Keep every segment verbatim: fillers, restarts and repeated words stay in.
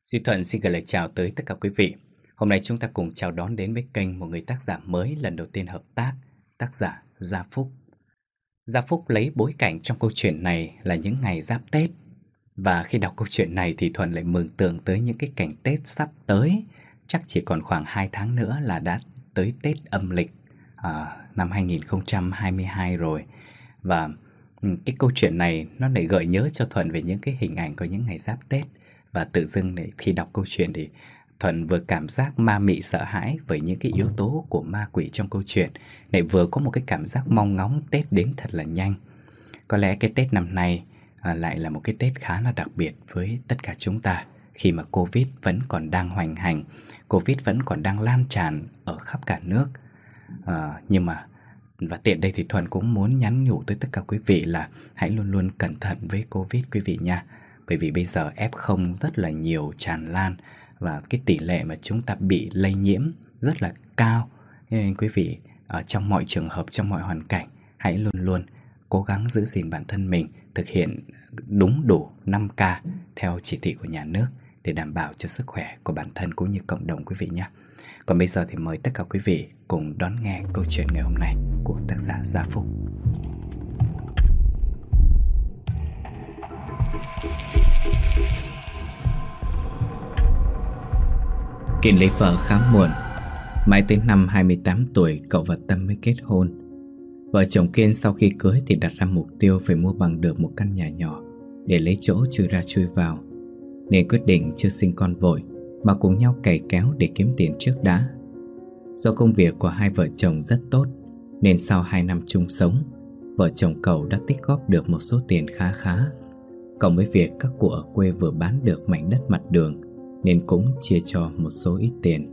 Duy Thuận xin gửi lời chào tới tất cả quý vị. Hôm nay chúng ta cùng chào đón đến với kênh một người tác giả mới lần đầu tiên hợp tác, tác giả Gia Phúc. Gia Phúc lấy bối cảnh trong câu chuyện này là những ngày giáp Tết. Và khi đọc câu chuyện này thì Thuận lại mường tượng tới những cái cảnh Tết sắp tới. Chắc chỉ còn khoảng hai tháng nữa là đã tới Tết âm lịch à, năm hai nghìn không trăm hai mươi hai rồi. Và cái câu chuyện này nó lại gợi nhớ cho Thuận về những cái hình ảnh của những ngày giáp Tết. Và tự dưng để khi đọc câu chuyện thì Thuận vừa cảm giác ma mị sợ hãi với những cái yếu tố của ma quỷ trong câu chuyện, lại vừa có một cái cảm giác mong ngóng Tết đến thật là nhanh. Có lẽ cái Tết năm nay à, lại là một cái Tết khá là đặc biệt với tất cả chúng ta, khi mà Covid vẫn còn đang hoành hành, Covid vẫn còn đang lan tràn ở khắp cả nước. à, Nhưng mà và tiện đây thì Thuận cũng muốn nhắn nhủ tới tất cả quý vị là hãy luôn luôn cẩn thận với Covid quý vị nha. Bởi vì bây giờ ép không rất là nhiều, tràn lan, và cái tỷ lệ mà chúng ta bị lây nhiễm rất là cao. Nên quý vị ở trong mọi trường hợp, trong mọi hoàn cảnh, hãy luôn luôn cố gắng giữ gìn bản thân mình, thực hiện đúng đủ năm K theo chỉ thị của nhà nước để đảm bảo cho sức khỏe của bản thân cũng như cộng đồng quý vị nhé. Còn bây giờ thì mời tất cả quý vị cùng đón nghe câu chuyện ngày hôm nay của tác giả Gia Phúc. Kiên lấy vợ khá muộn. Mãi tới năm hai mươi tám tuổi cậu và Tâm mới kết hôn. Vợ chồng Kiên sau khi cưới thì đặt ra mục tiêu phải mua bằng được một căn nhà nhỏ để lấy chỗ chui ra chui vào, nên quyết định chưa sinh con vội mà cùng nhau cày kéo để kiếm tiền trước đã. Do công việc của hai vợ chồng rất tốt nên sau hai năm chung sống, vợ chồng cậu đã tích góp được một số tiền khá khá. Cộng với việc các cụ ở quê vừa bán được mảnh đất mặt đường nên cũng chia cho một số ít tiền.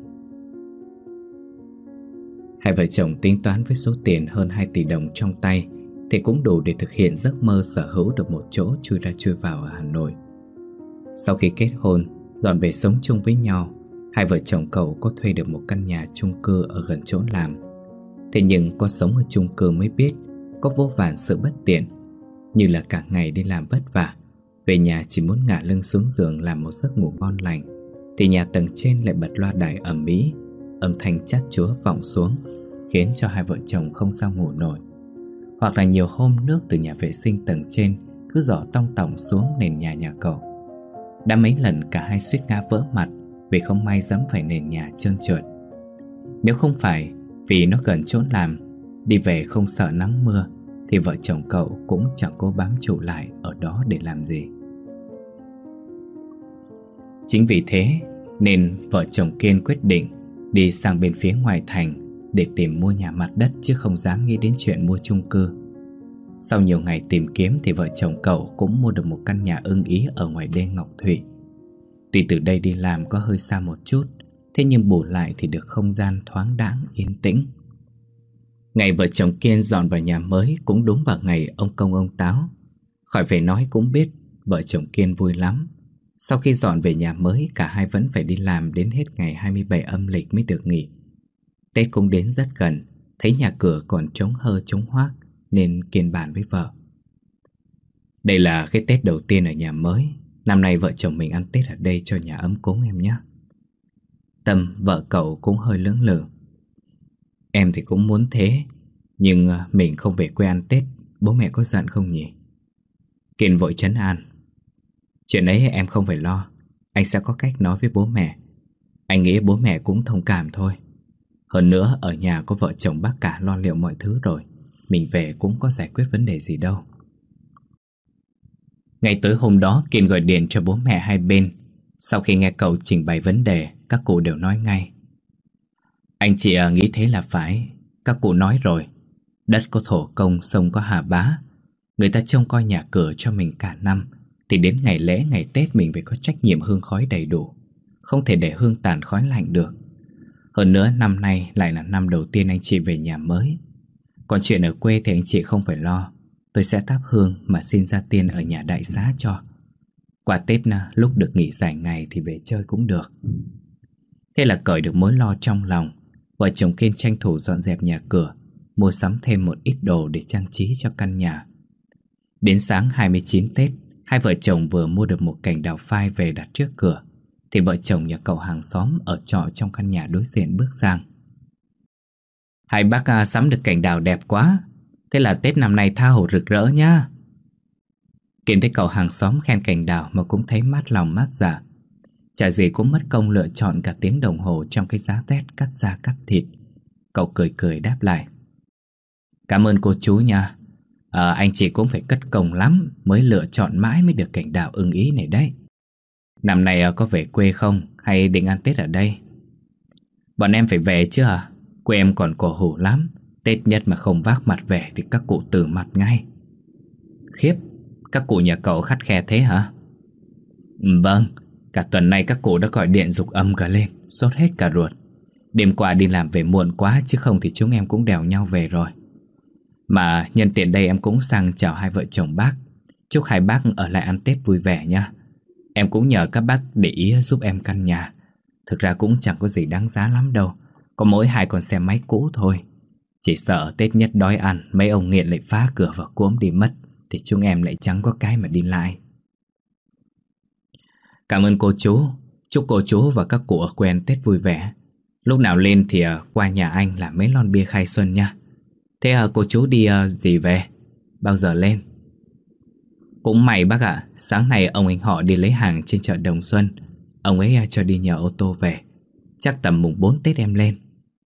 Hai vợ chồng tính toán với số tiền hơn hai tỷ đồng trong tay thì cũng đủ để thực hiện giấc mơ sở hữu được một chỗ chui ra chui vào ở Hà Nội. Sau khi kết hôn, dọn về sống chung với nhau, hai vợ chồng cậu có thuê được một căn nhà chung cư ở gần chỗ làm. Thế nhưng có sống ở chung cư mới biết có vô vàn sự bất tiện, như là cả ngày đi làm vất vả, về nhà chỉ muốn ngả lưng xuống giường làm một giấc ngủ ngon lành, thì nhà tầng trên lại bật loa đài ầm ĩ, âm thanh chát chúa vọng xuống, khiến cho hai vợ chồng không sao ngủ nổi. Hoặc là nhiều hôm nước từ nhà vệ sinh tầng trên cứ giỏ tong tỏng xuống nền nhà nhà cậu. Đã mấy lần cả hai suýt ngã vỡ mặt vì không may dẫm phải nền nhà trơn trượt. Nếu không phải vì nó gần chỗ làm, đi về không sợ nắng mưa, thì vợ chồng cậu cũng chẳng cố bám trụ lại ở đó để làm gì. Chính vì thế nên vợ chồng Kiên quyết định đi sang bên phía ngoài thành để tìm mua nhà mặt đất, chứ không dám nghĩ đến chuyện mua chung cư. Sau nhiều ngày tìm kiếm thì vợ chồng cậu cũng mua được một căn nhà ưng ý ở ngoài đê Ngọc Thụy. Tuy từ đây đi làm có hơi xa một chút, thế nhưng bù lại thì được không gian thoáng đãng yên tĩnh. Ngày vợ chồng Kiên dọn vào nhà mới cũng đúng vào ngày ông Công ông Táo. Khỏi phải nói cũng biết vợ chồng Kiên vui lắm. Sau khi dọn về nhà mới, cả hai vẫn phải đi làm đến hết ngày hai mươi bảy âm lịch mới được nghỉ. Tết cũng đến rất gần, thấy nhà cửa còn trống hơ trống hoác nên Kiên bàn với vợ: "Đây là cái Tết đầu tiên ở nhà mới, năm nay vợ chồng mình ăn Tết ở đây cho nhà ấm cúng em nhé." Tâm, vợ cậu, cũng hơi lưỡng lự: "Em thì cũng muốn thế, nhưng mình không về quê ăn Tết, bố mẹ có giận không nhỉ?" Kiên vội trấn an: "Chuyện ấy em không phải lo, anh sẽ có cách nói với bố mẹ. Anh nghĩ bố mẹ cũng thông cảm thôi. Hơn nữa ở nhà có vợ chồng bác cả lo liệu mọi thứ rồi, mình về cũng có giải quyết vấn đề gì đâu." Ngày tối hôm đó, Kiên gọi điện cho bố mẹ hai bên. Sau khi nghe cậu trình bày vấn đề, các cụ đều nói ngay: "Anh chị nghĩ thế là phải. Các cụ nói rồi, đất có thổ công, sông có hà bá. Người ta trông coi nhà cửa cho mình cả năm, thì đến ngày lễ ngày Tết mình phải có trách nhiệm hương khói đầy đủ, không thể để hương tàn khói lạnh được. Hơn nữa năm nay lại là năm đầu tiên anh chị về nhà mới. Còn chuyện ở quê thì anh chị không phải lo, tôi sẽ thắp hương mà xin ra tiên ở nhà đại xá cho. Qua Tết lúc được nghỉ dài ngày thì về chơi cũng được." Thế là cởi được mối lo trong lòng, vợ chồng Kiên tranh thủ dọn dẹp nhà cửa, mua sắm thêm một ít đồ để trang trí cho căn nhà. Đến sáng hai mươi chín Tết, hai vợ chồng vừa mua được một cành đào phai về đặt trước cửa, thì vợ chồng nhà cậu hàng xóm ở trọ trong căn nhà đối diện bước sang. Hai bác à, sắm được cành đào đẹp quá. Thế là Tết năm nay tha hồ rực rỡ nhá. Kiên thấy cậu hàng xóm khen cành đào mà cũng thấy mát lòng mát dạ. Chả gì cũng mất công lựa chọn cả tiếng đồng hồ trong cái giá rét cắt da cắt thịt. Cậu cười cười đáp lại. Cảm ơn cô chú nha. à, Anh chị cũng phải cất công lắm mới lựa chọn mãi mới được cành đào ưng ý này đấy. Năm nay à, có về quê không hay định ăn Tết ở đây? Bọn em phải về chứ à? Quê em còn cổ hủ lắm. Tết nhất mà không vác mặt về thì các cụ từ mặt ngay. Khiếp, các cụ nhà cậu khắt khe thế hả? Ừ, vâng, cả tuần nay các cụ đã gọi điện giục âm cả lên, sốt hết cả ruột. Đêm qua đi làm về muộn quá, chứ không thì chúng em cũng đèo nhau về rồi. Mà nhân tiện đây em cũng sang chào hai vợ chồng bác. Chúc hai bác ở lại ăn Tết vui vẻ nha. Em cũng nhờ các bác để ý giúp em căn nhà. Thực ra cũng chẳng có gì đáng giá lắm đâu, có mỗi hai con xe máy cũ thôi. Chỉ sợ Tết nhất đói ăn, mấy ông nghiện lại phá cửa và cuống đi mất, thì chúng em lại chẳng có cái mà đi lại. Cảm ơn cô chú. Chúc cô chú và các cụ ở quê ăn Tết vui vẻ. Lúc nào lên thì qua nhà anh làm mấy lon bia khai xuân nha. Thế cô chú đi gì về? Bao giờ lên? Cũng may bác ạ. Sáng nay ông anh họ đi lấy hàng trên chợ Đồng Xuân. Ông ấy cho đi nhờ ô tô về. Chắc tầm mùng bốn Tết em lên.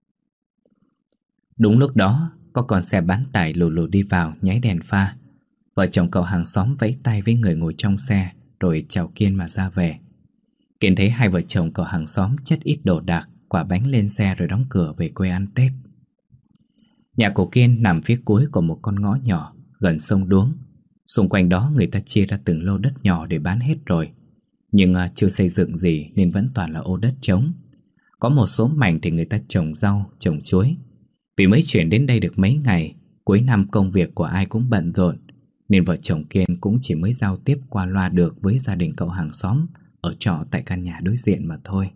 Đúng lúc đó, có con xe bán tải lù lù đi vào nháy đèn pha. Vợ chồng cậu hàng xóm vẫy tay với người ngồi trong xe rồi chào Kiên mà ra về. Kiên thấy hai vợ chồng cậu hàng xóm chất ít đồ đạc, quả bánh lên xe rồi đóng cửa về quê ăn Tết. Nhà của Kiên nằm phía cuối của một con ngõ nhỏ gần sông Đuống. Xung quanh đó người ta chia ra từng lô đất nhỏ để bán hết rồi, nhưng chưa xây dựng gì nên vẫn toàn là ô đất trống. Có một số mảnh thì người ta trồng rau, trồng chuối. Vì mới chuyển đến đây được mấy ngày, cuối năm công việc của ai cũng bận rộn, nên vợ chồng Kiên cũng chỉ mới giao tiếp qua loa được với gia đình cậu hàng xóm ở trọ tại căn nhà đối diện mà thôi.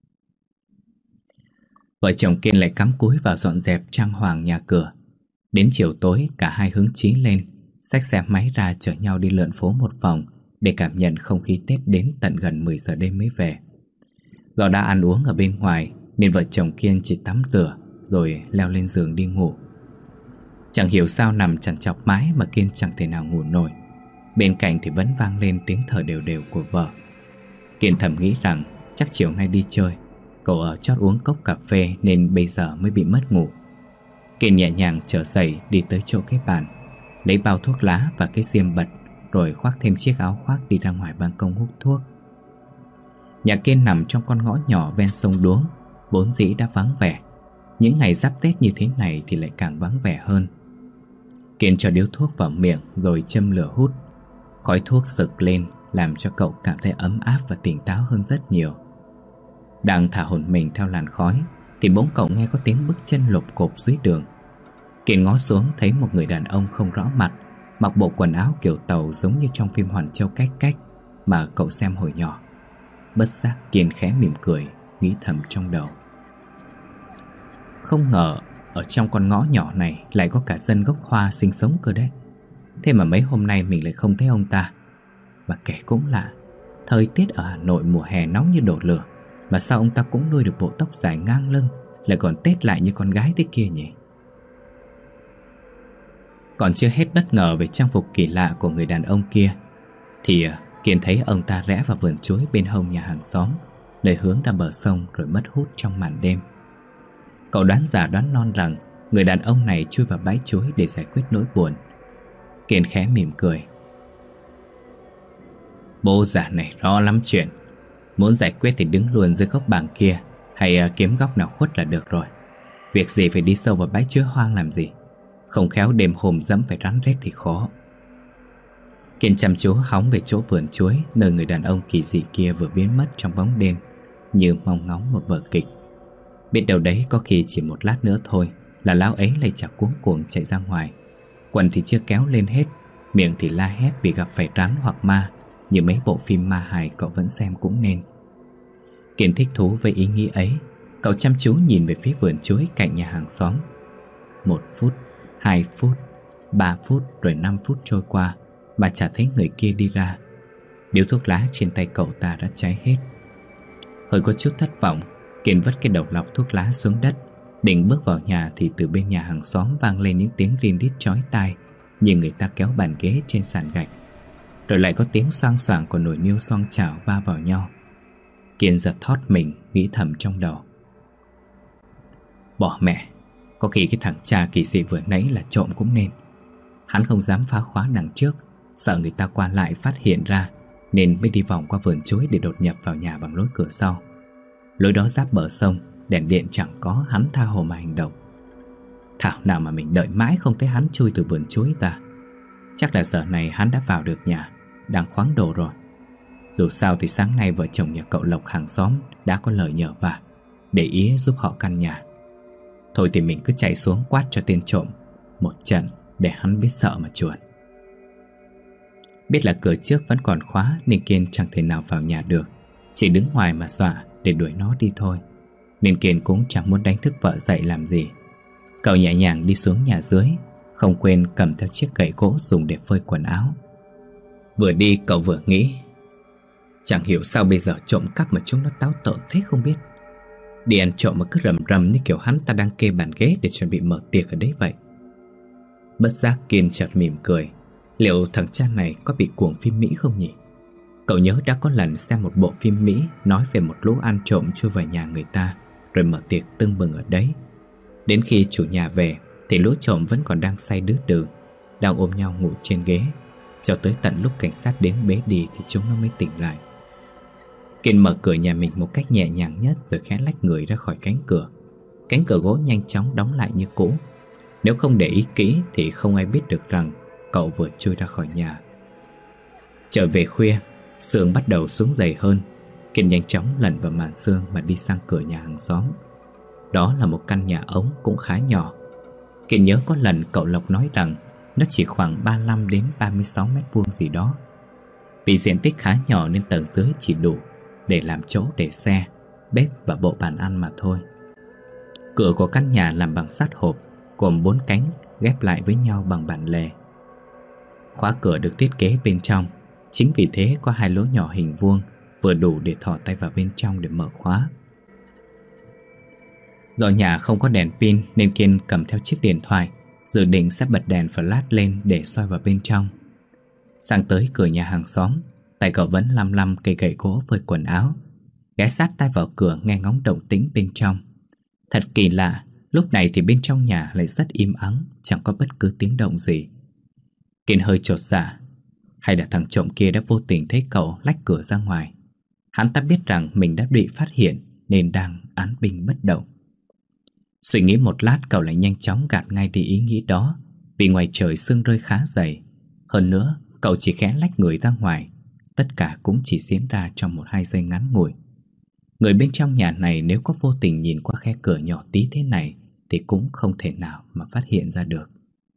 Vợ chồng Kiên lại cắm cúi vào dọn dẹp trang hoàng nhà cửa. Đến chiều tối cả hai hứng chí lên, xách xe máy ra chở nhau đi lượn phố một vòng để cảm nhận không khí Tết đến tận gần mười giờ đêm mới về. Do đã ăn uống ở bên ngoài nên vợ chồng Kiên chỉ tắm rửa rồi leo lên giường đi ngủ. Chẳng hiểu sao nằm chằn chọc mãi mà Kiên chẳng thể nào ngủ nổi. Bên cạnh thì vẫn vang lên tiếng thở đều đều của vợ. Kiên thầm nghĩ rằng chắc chiều nay đi chơi, cậu ở chót uống cốc cà phê nên bây giờ mới bị mất ngủ. Kiên nhẹ nhàng trở dậy đi tới chỗ cái bàn, lấy bao thuốc lá và cái diêm bật, rồi khoác thêm chiếc áo khoác đi ra ngoài ban công hút thuốc. Nhà Kiên nằm trong con ngõ nhỏ ven sông Đuống, vốn dĩ đã vắng vẻ. Những ngày giáp Tết như thế này thì lại càng vắng vẻ hơn. Kiên cho điếu thuốc vào miệng rồi châm lửa hút. Khói thuốc sực lên làm cho cậu cảm thấy ấm áp và tỉnh táo hơn rất nhiều. Đang thả hồn mình theo làn khói thì bỗng cậu nghe có tiếng bước chân lộp cộp dưới đường. Kiên ngó xuống thấy một người đàn ông không rõ mặt, mặc bộ quần áo kiểu tàu giống như trong phim Hoàn Châu Cách Cách mà cậu xem hồi nhỏ. Bất giác Kiên khẽ mỉm cười, nghĩ thầm trong đầu. Không ngờ ở trong con ngõ nhỏ này lại có cả dân gốc Hoa sinh sống cơ đấy. Thế mà mấy hôm nay mình lại không thấy ông ta. Và kể cũng lạ, thời tiết ở Hà Nội mùa hè nóng như đổ lửa, mà sao ông ta cũng nuôi được bộ tóc dài ngang lưng, lại còn tết lại như con gái thế kia nhỉ? Còn chưa hết bất ngờ về trang phục kỳ lạ của người đàn ông kia thì Kiên thấy ông ta rẽ vào vườn chuối bên hông nhà hàng xóm, nơi hướng ra bờ sông rồi mất hút trong màn đêm. Cậu đoán giả đoán non rằng người đàn ông này chui vào bãi chuối để giải quyết nỗi buồn. Kiên khẽ mỉm cười. Bố già này rõ lắm chuyện. Muốn giải quyết thì đứng luôn dưới gốc bàng kia, hay kiếm góc nào khuất là được rồi. Việc gì phải đi sâu vào bãi chuối hoang làm gì? Không khéo đêm hôm dẫm phải rắn rết thì khó. Kiên chăm chú hóng về chỗ vườn chuối, nơi người đàn ông kỳ dị kia vừa biến mất trong bóng đêm, như mong ngóng một vở kịch. Biết đâu đấy có khi chỉ một lát nữa thôi là lão ấy lại chả cuống cuồng chạy ra ngoài. Quần thì chưa kéo lên hết, miệng thì la hét vì gặp phải rắn hoặc ma, như mấy bộ phim ma hài cậu vẫn xem cũng nên. Kiên thích thú với ý nghĩ ấy. Cậu chăm chú nhìn về phía vườn chuối cạnh nhà hàng xóm. Một phút, hai phút, ba phút rồi năm phút trôi qua mà chả thấy người kia đi ra. Điếu thuốc lá trên tay cậu ta đã cháy hết. Hơi có chút thất vọng, Kiên vứt cái đầu lọc thuốc lá xuống đất, định bước vào nhà thì từ bên nhà hàng xóm vang lên những tiếng rin rít chói tai, như người ta kéo bàn ghế trên sàn gạch. Rồi lại có tiếng xoang xoảng của nồi niêu xoong chảo va vào nhau. Kiên giật thót mình, nghĩ thầm trong đầu: bỏ mẹ, có khi cái thằng cha kỳ dị vừa nãy là trộm cũng nên. Hắn không dám phá khóa đằng trước, sợ người ta qua lại phát hiện ra, nên mới đi vòng qua vườn chuối để đột nhập vào nhà bằng lối cửa sau. Lối đó giáp bờ sông, đèn điện chẳng có, hắn tha hồ mà hành động. Thảo nào mà mình đợi mãi không thấy hắn chui từ vườn chuối ra. Chắc là giờ này hắn đã vào được nhà, đang khoáng đồ rồi. Dù sao thì sáng nay vợ chồng nhà cậu Lộc hàng xóm đã có lời nhờ vả, để ý giúp họ căn nhà. Thôi thì mình cứ chạy xuống quát cho tên trộm một trận để hắn biết sợ mà chuồn. Biết là cửa trước vẫn còn khóa nên Kiên chẳng thể nào vào nhà được, chỉ đứng ngoài mà dọa để đuổi nó đi thôi. Nên Kiên cũng chẳng muốn đánh thức vợ dậy làm gì. Cậu nhẹ nhàng đi xuống nhà dưới, không quên cầm theo chiếc gậy gỗ dùng để phơi quần áo. Vừa đi cậu vừa nghĩ: chẳng hiểu sao bây giờ trộm cắp mà chúng nó táo tợn thế không biết. Đi ăn trộm mà cứ rầm rầm như kiểu hắn ta đang kê bàn ghế để chuẩn bị mở tiệc ở đấy vậy. Bất giác Kiên chợt mỉm cười. Liệu thằng cha này có bị cuồng phim Mỹ không nhỉ? Cậu nhớ đã có lần xem một bộ phim Mỹ nói về một lũ ăn trộm chui vào nhà người ta rồi mở tiệc tưng bừng ở đấy. Đến khi chủ nhà về thì lũ trộm vẫn còn đang say đứ đừ, đang ôm nhau ngủ trên ghế, cho tới tận lúc cảnh sát đến bế đi thì chúng nó mới tỉnh lại. Kiên mở cửa nhà mình một cách nhẹ nhàng nhất rồi khẽ lách người ra khỏi cánh cửa. Cánh cửa gỗ nhanh chóng đóng lại như cũ. Nếu không để ý kỹ thì không ai biết được rằng cậu vừa chui ra khỏi nhà. Trở về khuya, sương bắt đầu xuống dày hơn. Kiên nhanh chóng lẩn vào màn sương mà đi sang cửa nhà hàng xóm. Đó là một căn nhà ống cũng khá nhỏ. Kiên nhớ có lần cậu Lộc nói rằng nó chỉ khoảng ba mươi lăm đến ba mươi sáu mét vuông gì đó. Vì diện tích khá nhỏ nên tầng dưới chỉ đủ để làm chỗ để xe, bếp và bộ bàn ăn mà thôi. Cửa của căn nhà làm bằng sắt hộp, gồm bốn cánh ghép lại với nhau bằng bản lề. Khóa cửa được thiết kế bên trong, chính vì thế có hai lỗ nhỏ hình vuông, vừa đủ để thò tay vào bên trong để mở khóa. Do nhà không có đèn pin nên Kiên cầm theo chiếc điện thoại, dự định sẽ bật đèn flash lên để soi vào bên trong. Sang tới cửa nhà hàng xóm, tay cậu vẫn lăm lăm cây gậy gỗ phơi quần áo, ghé sát tai vào cửa nghe ngóng động tĩnh bên trong. Thật kỳ lạ, lúc này thì bên trong nhà lại rất im ắng, chẳng có bất cứ tiếng động gì. Kiên hơi chột dạ, hay là thằng trộm kia đã vô tình thấy cậu lách cửa ra ngoài. Hắn ta biết rằng mình đã bị phát hiện nên đang án binh bất động. Suy nghĩ một lát cậu lại nhanh chóng gạt ngay đi ý nghĩ đó, vì ngoài trời sương rơi khá dày. Hơn nữa cậu chỉ khẽ lách người ra ngoài, tất cả cũng chỉ diễn ra trong một hai giây ngắn ngủi. Người bên trong nhà này nếu có vô tình nhìn qua khe cửa nhỏ tí thế này thì cũng không thể nào mà phát hiện ra được.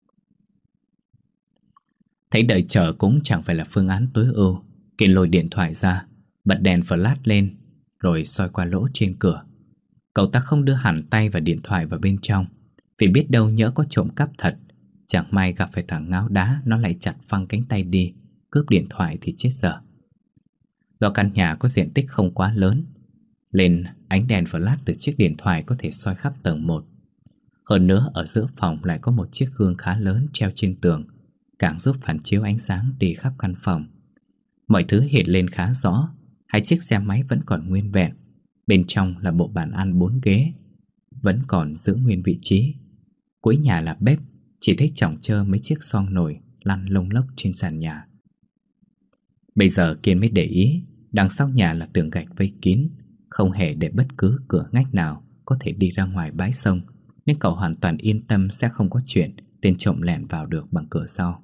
Thấy đợi chờ cũng chẳng phải là phương án tối ưu, Kiên lôi điện thoại ra, bật đèn flash lên rồi soi qua lỗ trên cửa. Cậu ta không đưa hẳn tay và điện thoại vào bên trong, vì biết đâu nhỡ có trộm cắp thật, chẳng may gặp phải thằng ngáo đá, nó lại chặt phăng cánh tay đi, cướp điện thoại thì chết dở. Do căn nhà có diện tích không quá lớn nên ánh đèn flash từ chiếc điện thoại có thể soi khắp tầng một. Hơn nữa ở giữa phòng lại có một chiếc gương khá lớn treo trên tường, càng giúp phản chiếu ánh sáng đi khắp căn phòng. Mọi thứ hiện lên khá rõ. Hai chiếc xe máy vẫn còn nguyên vẹn. Bên trong là bộ bàn ăn bốn ghế, vẫn còn giữ nguyên vị trí. Cuối nhà là bếp, chỉ thấy chỏng chơ mấy chiếc xoong nồi lăn lông lốc trên sàn nhà. Bây giờ Kiên mới để ý, đằng sau nhà là tường gạch vây kín, không hề để bất cứ cửa ngách nào có thể đi ra ngoài bãi sông, nên cậu hoàn toàn yên tâm sẽ không có chuyện tên trộm lẻn vào được bằng cửa sau.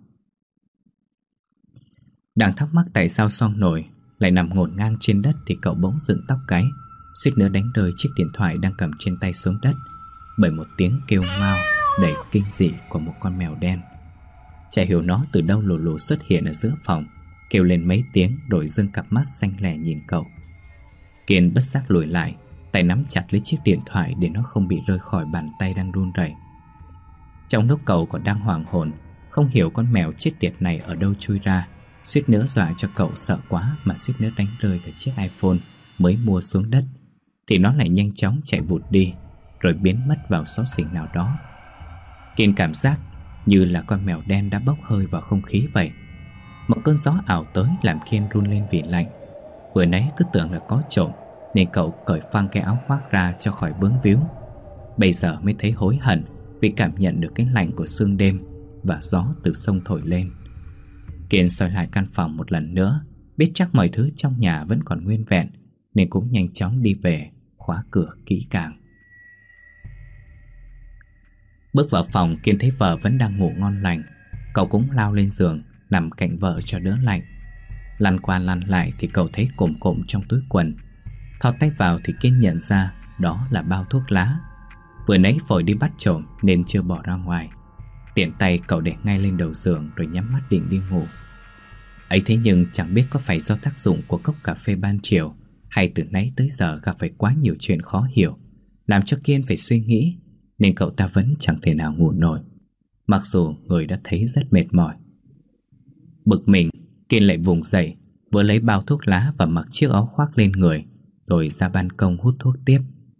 Đang thắc mắc tại sao xoong nồi lại nằm ngổn ngang trên đất thì cậu bỗng dựng tóc gáy, suýt nữa đánh rơi chiếc điện thoại đang cầm trên tay xuống đất bởi một tiếng kêu ngao đầy kinh dị của một con mèo đen. Chả hiểu nó từ đâu lù lù xuất hiện ở giữa phòng, kêu lên mấy tiếng rồi giương cặp mắt xanh lè nhìn cậu. Kiên bất giác lùi lại, tay nắm chặt lấy chiếc điện thoại để nó không bị rơi khỏi bàn tay đang run rẩy. Trong lúc cậu còn đang hoảng hồn, không hiểu con mèo chết tiệt này ở đâu chui ra, suýt nữa dọa cho cậu sợ quá mà suýt nữa đánh rơi cả chiếc iPhone mới mua xuống đất. thì nó lại nhanh chóng chạy vụt đi, rồi biến mất vào xó xỉnh nào đó. Kiên cảm giác như là con mèo đen đã bốc hơi vào không khí vậy. Một cơn gió ảo tới làm Kiên run lên vì lạnh. Vừa nãy cứ tưởng là có trộm nên cậu cởi phăng cái áo khoác ra cho khỏi vướng víu. Bây giờ mới thấy hối hận vì cảm nhận được cái lạnh của sương đêm và gió từ sông thổi lên. Kiên soi lại căn phòng một lần nữa, biết chắc mọi thứ trong nhà vẫn còn nguyên vẹn, nên cũng nhanh chóng đi về, khóa cửa kỹ càng. Bước vào phòng, Kiên thấy vợ vẫn đang ngủ ngon lành. Cậu cũng lao lên giường, nằm cạnh vợ cho đỡ lạnh. Lăn qua lăn lại thì cậu thấy cộm cộm trong túi quần. Thò tay vào thì Kiên nhận ra đó là bao thuốc lá. Vừa nãy vội đi bắt trộm nên chưa bỏ ra ngoài. Tiện tay cậu để ngay lên đầu giường rồi nhắm mắt định đi ngủ. Ấy thế nhưng chẳng biết có phải do tác dụng của cốc cà phê ban chiều, hay từ nãy tới giờ gặp phải quá nhiều chuyện khó hiểu, làm cho Kiên phải suy nghĩ, nên cậu ta vẫn chẳng thể nào ngủ nổi, mặc dù người đã thấy rất mệt mỏi. Bực mình, Kiên lại vùng dậy, vừa lấy bao thuốc lá và mặc chiếc áo khoác lên người, rồi ra ban công hút thuốc tiếp.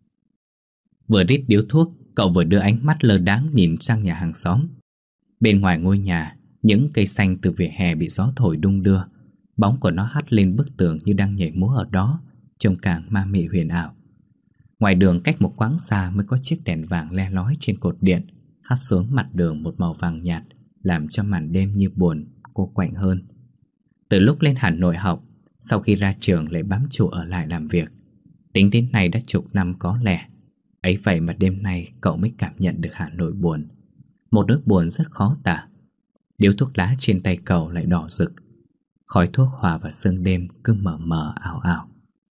Vừa rít điếu thuốc, cậu vừa đưa ánh mắt lơ đãng nhìn sang nhà hàng xóm. Bên ngoài ngôi nhà, những cây xanh từ vỉa hè bị gió thổi đung đưa. Bóng của nó hắt lên bức tường như đang nhảy múa ở đó, trông càng ma mị huyền ảo. Ngoài đường cách một quãng xa mới có chiếc đèn vàng le lói trên cột điện, hắt xuống mặt đường một màu vàng nhạt, làm cho màn đêm như buồn, cô quạnh hơn. Từ lúc lên Hà Nội học, sau khi ra trường lại bám trụ ở lại làm việc. Tính đến nay đã chục năm có lẽ. Ấy vậy mà đêm nay cậu mới cảm nhận được Hà Nội buồn. Một nỗi buồn rất khó tả. Điếu thuốc lá trên tay cậu lại đỏ rực. Khói thuốc hòa vào sương đêm cứ mờ mờ ảo ảo.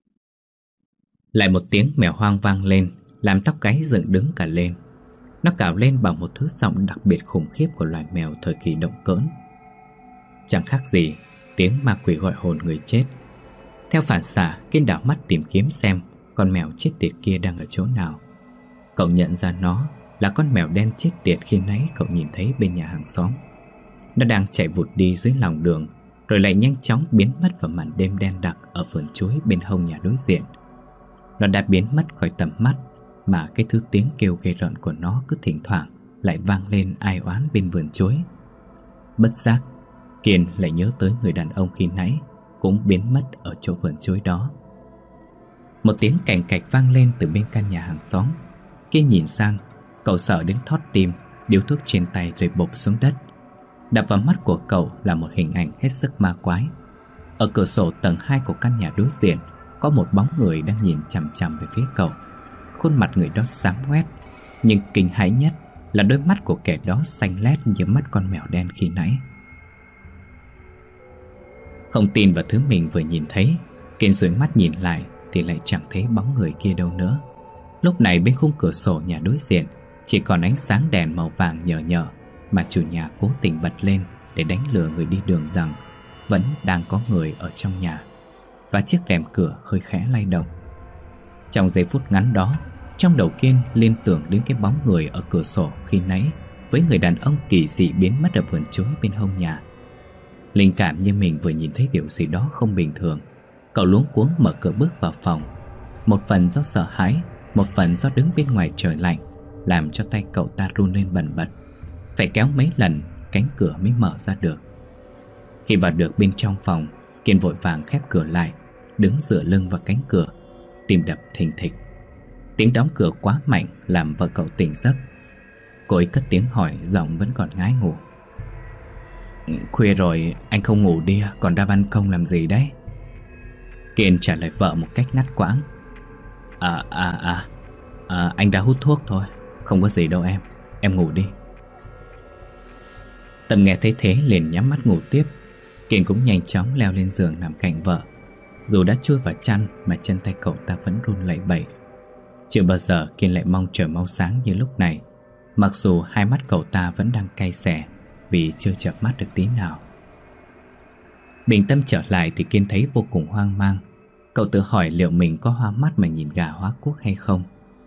Lại một tiếng mèo hoang vang lên, làm tóc gáy dựng đứng cả lên. Nó cào lên bằng một thứ giọng đặc biệt khủng khiếp của loài mèo thời kỳ động cỡn. Chẳng khác gì tiếng ma quỷ gọi hồn người chết. Theo phản xạ, Kiên đảo mắt tìm kiếm xem con mèo chết tiệt kia đang ở chỗ nào. Cậu nhận ra nó là con mèo đen chết tiệt khi nãy cậu nhìn thấy bên nhà hàng xóm. Nó đang chạy vụt đi dưới lòng đường, rồi lại nhanh chóng biến mất vào màn đêm đen đặc ở vườn chuối bên hông nhà đối diện. Nó đã biến mất khỏi tầm mắt, mà cái thứ tiếng kêu ghê rợn của nó cứ thỉnh thoảng lại vang lên ai oán bên vườn chuối. Bất giác, Kiên lại nhớ tới người đàn ông khi nãy cũng biến mất ở chỗ vườn chuối đó. Một tiếng cành cạch vang lên từ bên căn nhà hàng xóm. Kiên nhìn sang, cậu sợ đến thót tim, điếu thuốc trên tay rơi bộp xuống đất. Đập vào mắt của cậu là một hình ảnh hết sức ma quái. Ở cửa sổ tầng hai của căn nhà đối diện có một bóng người đang nhìn chằm chằm về phía cậu. Khuôn mặt người đó xám ngoét, nhưng kinh hãi nhất là đôi mắt của kẻ đó xanh lét như mắt con mèo đen khi nãy. Không tin vào thứ mình vừa nhìn thấy, Kiên dụi mắt nhìn lại thì lại chẳng thấy bóng người kia đâu nữa. Lúc này bên khung cửa sổ nhà đối diện chỉ còn ánh sáng đèn màu vàng nhờ nhờ mà chủ nhà cố tình bật lên để đánh lừa người đi đường rằng vẫn đang có người ở trong nhà, và chiếc rèm cửa hơi khẽ lay động. Trong giây phút ngắn đó, trong đầu Kiên liên tưởng đến cái bóng người ở cửa sổ khi nãy với người đàn ông kỳ dị biến mất ở vườn chuối bên hông nhà. Linh cảm như mình vừa nhìn thấy điều gì đó không bình thường, cậu luống cuống mở cửa bước vào phòng. Một phần do sợ hãi, một phần do đứng bên ngoài trời lạnh, làm cho tay cậu ta run lên bần bật. Phải kéo mấy lần cánh cửa mới mở ra được. Khi vào được bên trong phòng, Kiên vội vàng khép cửa lại, đứng dựa lưng vào cánh cửa, tim đập thình thịch. Tiếng đóng cửa quá mạnh làm vợ cậu tỉnh giấc. Cô ấy cất tiếng hỏi, giọng vẫn còn ngái ngủ: "Khuya rồi, anh không ngủ đi, còn ra ban công làm gì đấy?" Kiên trả lời vợ một cách ngắt quãng: À à à, à anh đã hút thuốc thôi, không có gì đâu em, em ngủ đi." Tâm nghe thấy thế liền nhắm mắt ngủ tiếp. Kiên cũng nhanh chóng leo lên giường nằm cạnh vợ. Dù đã chui vào chăn mà chân tay cậu ta vẫn run lẩy bẩy. Chưa bao giờ Kiên lại mong trời mau sáng như lúc này, mặc dù hai mắt cậu ta vẫn đang cay xè vì chưa chợp mắt được tí nào. Bình tâm trở lại thì Kiên thấy vô cùng hoang mang. Cậu tự hỏi liệu mình có hoa mắt mà nhìn gà hóa quốc hay không.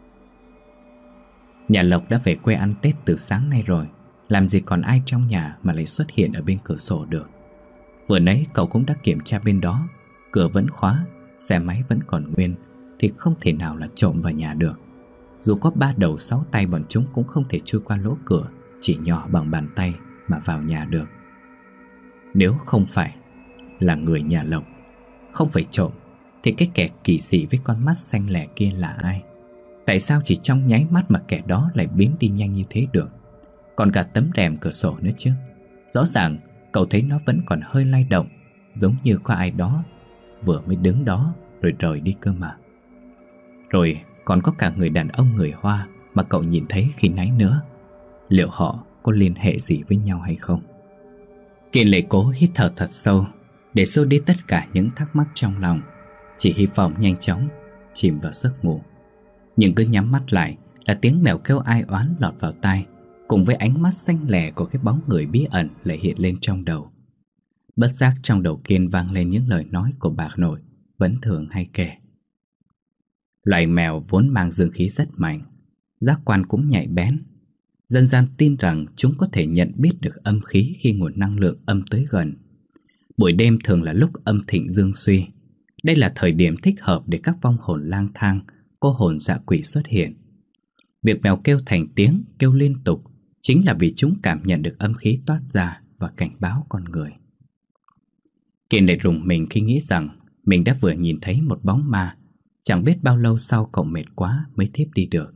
Nhà Lộc đã về quê ăn Tết từ sáng nay rồi, làm gì còn ai trong nhà mà lại xuất hiện ở bên cửa sổ được. Vừa nãy cậu cũng đã kiểm tra bên đó, cửa vẫn khóa, xe máy vẫn còn nguyên, thì không thể nào là trộm vào nhà được. Dù có ba đầu sáu tay, bọn chúng cũng không thể chui qua lỗ cửa chỉ nhỏ bằng bàn tay mà vào nhà được. Nếu không phải là người nhà Lộc, không phải trộm, thì cái kẻ kỳ dị với con mắt xanh lẻ kia là ai? Tại sao chỉ trong nháy mắt mà kẻ đó lại biến đi nhanh như thế được? Còn cả tấm rèm cửa sổ nữa chứ. Rõ ràng cậu thấy nó vẫn còn hơi lay động, giống như có ai đó vừa mới đứng đó rồi rời đi cơ mà. Rồi còn có cả người đàn ông người Hoa mà cậu nhìn thấy khi nãy nữa. Liệu họ có liên hệ gì với nhau hay không? Kiên lại cố hít thở thật sâu để xua đi tất cả những thắc mắc trong lòng, chỉ hy vọng nhanh chóng chìm vào giấc ngủ. Nhưng cứ nhắm mắt lại là tiếng mèo kêu ai oán lọt vào tai, cùng với ánh mắt xanh lẻ của cái bóng người bí ẩn lại hiện lên trong đầu. Bất giác trong đầu Kiên vang lên những lời nói của bà nội vẫn thường hay kể. Loài mèo vốn mang dương khí rất mạnh, giác quan cũng nhạy bén. Dân gian tin rằng chúng có thể nhận biết được âm khí khi nguồn năng lượng âm tới gần. Buổi đêm thường là lúc âm thịnh dương suy. Đây là thời điểm thích hợp để các vong hồn lang thang, cô hồn dạ quỷ xuất hiện. Việc mèo kêu thành tiếng, kêu liên tục, chính là vì chúng cảm nhận được âm khí toát ra và cảnh báo con người. Kiên lại rùng mình khi nghĩ rằng mình đã vừa nhìn thấy một bóng ma. Chẳng biết bao lâu sau cậu mệt quá mới thiếp đi được.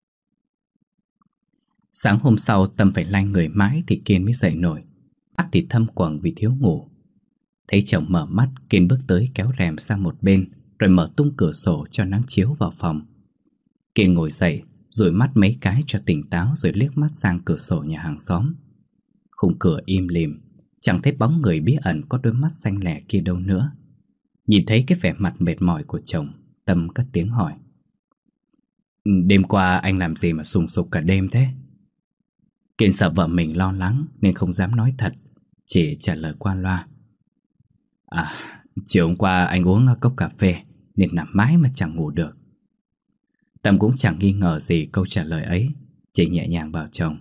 Sáng hôm sau Tâm phải lay người mãi thì Kiên mới dậy nổi. Mắt thì thâm quầng vì thiếu ngủ. Thấy chồng mở mắt, Kiên bước tới kéo rèm sang một bên, rồi mở tung cửa sổ cho nắng chiếu vào phòng. Kiên ngồi dậy, dụi mắt mấy cái cho tỉnh táo, rồi liếc mắt sang cửa sổ nhà hàng xóm. Khung cửa im lìm, chẳng thấy bóng người bí ẩn có đôi mắt xanh lẻ kia đâu nữa. Nhìn thấy cái vẻ mặt mệt mỏi của chồng, Tâm cất tiếng hỏi: "Đêm qua anh làm gì mà sùng sục cả đêm thế?" Kiên sợ vợ mình lo lắng nên không dám nói thật, chỉ trả lời qua loa: "À, chiều hôm qua anh uống cốc cà phê nên nằm mãi mà chẳng ngủ được." Tâm cũng chẳng nghi ngờ gì câu trả lời ấy, chỉ nhẹ nhàng bảo chồng: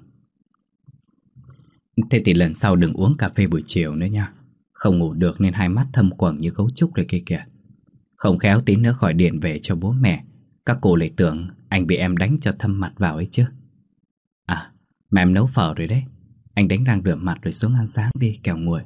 "Thế thì lần sau đừng uống cà phê buổi chiều nữa nha. Không ngủ được nên hai mắt thâm quầng như gấu trúc rồi kia kìa. Không khéo tí nữa gọi điện về cho bố mẹ, các cô lại tưởng anh bị em đánh cho thâm mặt vào ấy chứ. À, mà em nấu phở rồi đấy. Anh đánh răng rửa mặt rồi xuống ăn sáng đi kẻo nguội."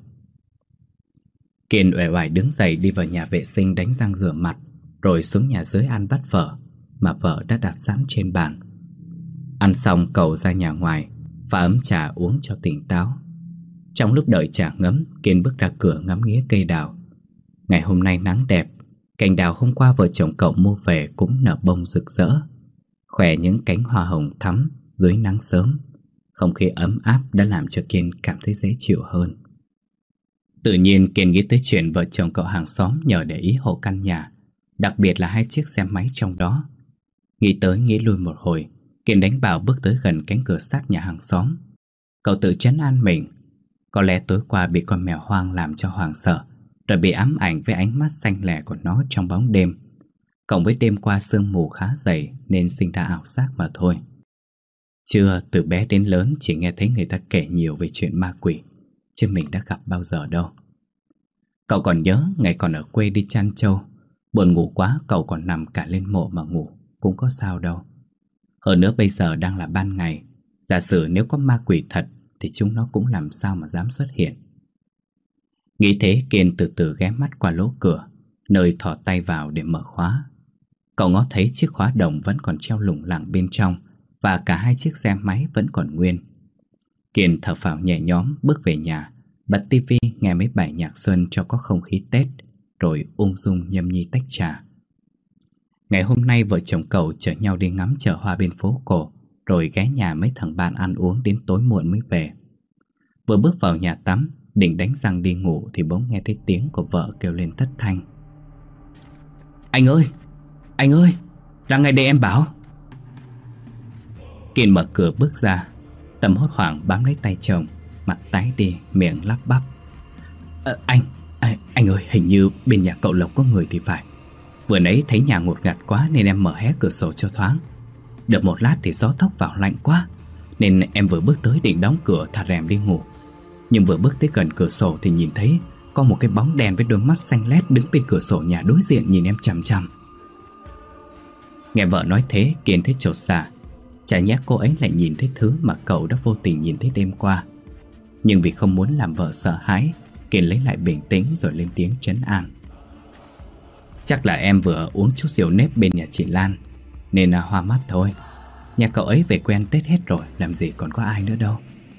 Kiên uể oải đứng dậy đi vào nhà vệ sinh đánh răng rửa mặt, rồi xuống nhà dưới ăn bát phở mà vợ đã đặt sẵn trên bàn. Ăn xong cậu ra nhà ngoài pha ấm trà uống cho tỉnh táo. Trong lúc đợi trà ngấm, Kiên bước ra cửa ngắm nghía cây đào. Ngày hôm nay nắng đẹp, cành đào hôm qua vợ chồng cậu mua về cũng nở bông rực rỡ, khỏe những cánh hoa hồng thắm dưới nắng sớm. Không khí ấm áp đã làm cho Kiên cảm thấy dễ chịu hơn. Tự nhiên Kiên nghĩ tới chuyện vợ chồng cậu hàng xóm nhờ để ý hộ căn nhà, đặc biệt là hai chiếc xe máy trong đó. Nghĩ tới nghĩ lui một hồi, Kiên đánh bạo bước tới gần cánh cửa sắt nhà hàng xóm. Cậu tự trấn an mình, có lẽ tối qua bị con mèo hoang làm cho hoảng sợ, rồi bị ám ảnh với ánh mắt xanh lẻ của nó trong bóng đêm, cộng với đêm qua sương mù khá dày nên sinh ra ảo giác mà thôi. Chưa từ bé đến lớn chỉ nghe thấy người ta kể nhiều về chuyện ma quỷ, chứ mình đã gặp bao giờ đâu. Cậu còn nhớ ngày còn ở quê đi chăn trâu, buồn ngủ quá cậu còn nằm cả lên mộ mà ngủ, cũng có sao đâu. Hơn nữa bây giờ đang là ban ngày, giả sử nếu có ma quỷ thật thì chúng nó cũng làm sao mà dám xuất hiện. Nghĩ thế, Kiên từ từ ghé mắt qua lỗ cửa, nơi thò tay vào để mở khóa. Cậu ngó thấy chiếc khóa đồng vẫn còn treo lủng lẳng bên trong, và cả hai chiếc xe máy vẫn còn nguyên. Kiên thở phào nhẹ nhõm bước về nhà, bật tivi nghe mấy bài nhạc xuân cho có không khí Tết, rồi ung dung nhâm nhi tách trà. Ngày hôm nay vợ chồng cậu chở nhau đi ngắm chợ hoa bên phố cổ, rồi ghé nhà mấy thằng bạn ăn uống đến tối muộn mới về. Vừa bước vào nhà tắm, định đánh răng đi ngủ thì bỗng nghe thấy tiếng của vợ kêu lên thất thanh: "Anh ơi! Anh ơi! Là ngày đây em bảo!" Kiên mở cửa bước ra, Tâm hốt hoảng bám lấy tay chồng, mặt tái đi, miệng lắp bắp: à, anh, anh, anh ơi, hình như bên nhà cậu Lộc có người thì phải. Vừa nãy thấy nhà ngột ngạt quá nên em mở hé cửa sổ cho thoáng. Được một lát thì gió thốc vào lạnh quá, nên em vừa bước tới định đóng cửa thả rèm đi ngủ. Nhưng vừa bước tới gần cửa sổ thì nhìn thấy có một cái bóng đen với đôi mắt xanh lét đứng bên cửa sổ nhà đối diện nhìn em chằm chằm. Nghe vợ nói thế, Kiên thấy chột dạ. Chả nhẽ cô ấy lại nhìn thấy thứ mà cậu đã vô tình nhìn thấy đêm qua. Nhưng vì không muốn làm vợ sợ hãi, Kiên lấy lại bình tĩnh rồi lên tiếng trấn an. Chắc là em vừa uống chút rượu nếp bên nhà chị Lan nên là hoa mắt thôi. Nhà cậu ấy về quen Tết hết rồi, làm gì còn có ai nữa đâu.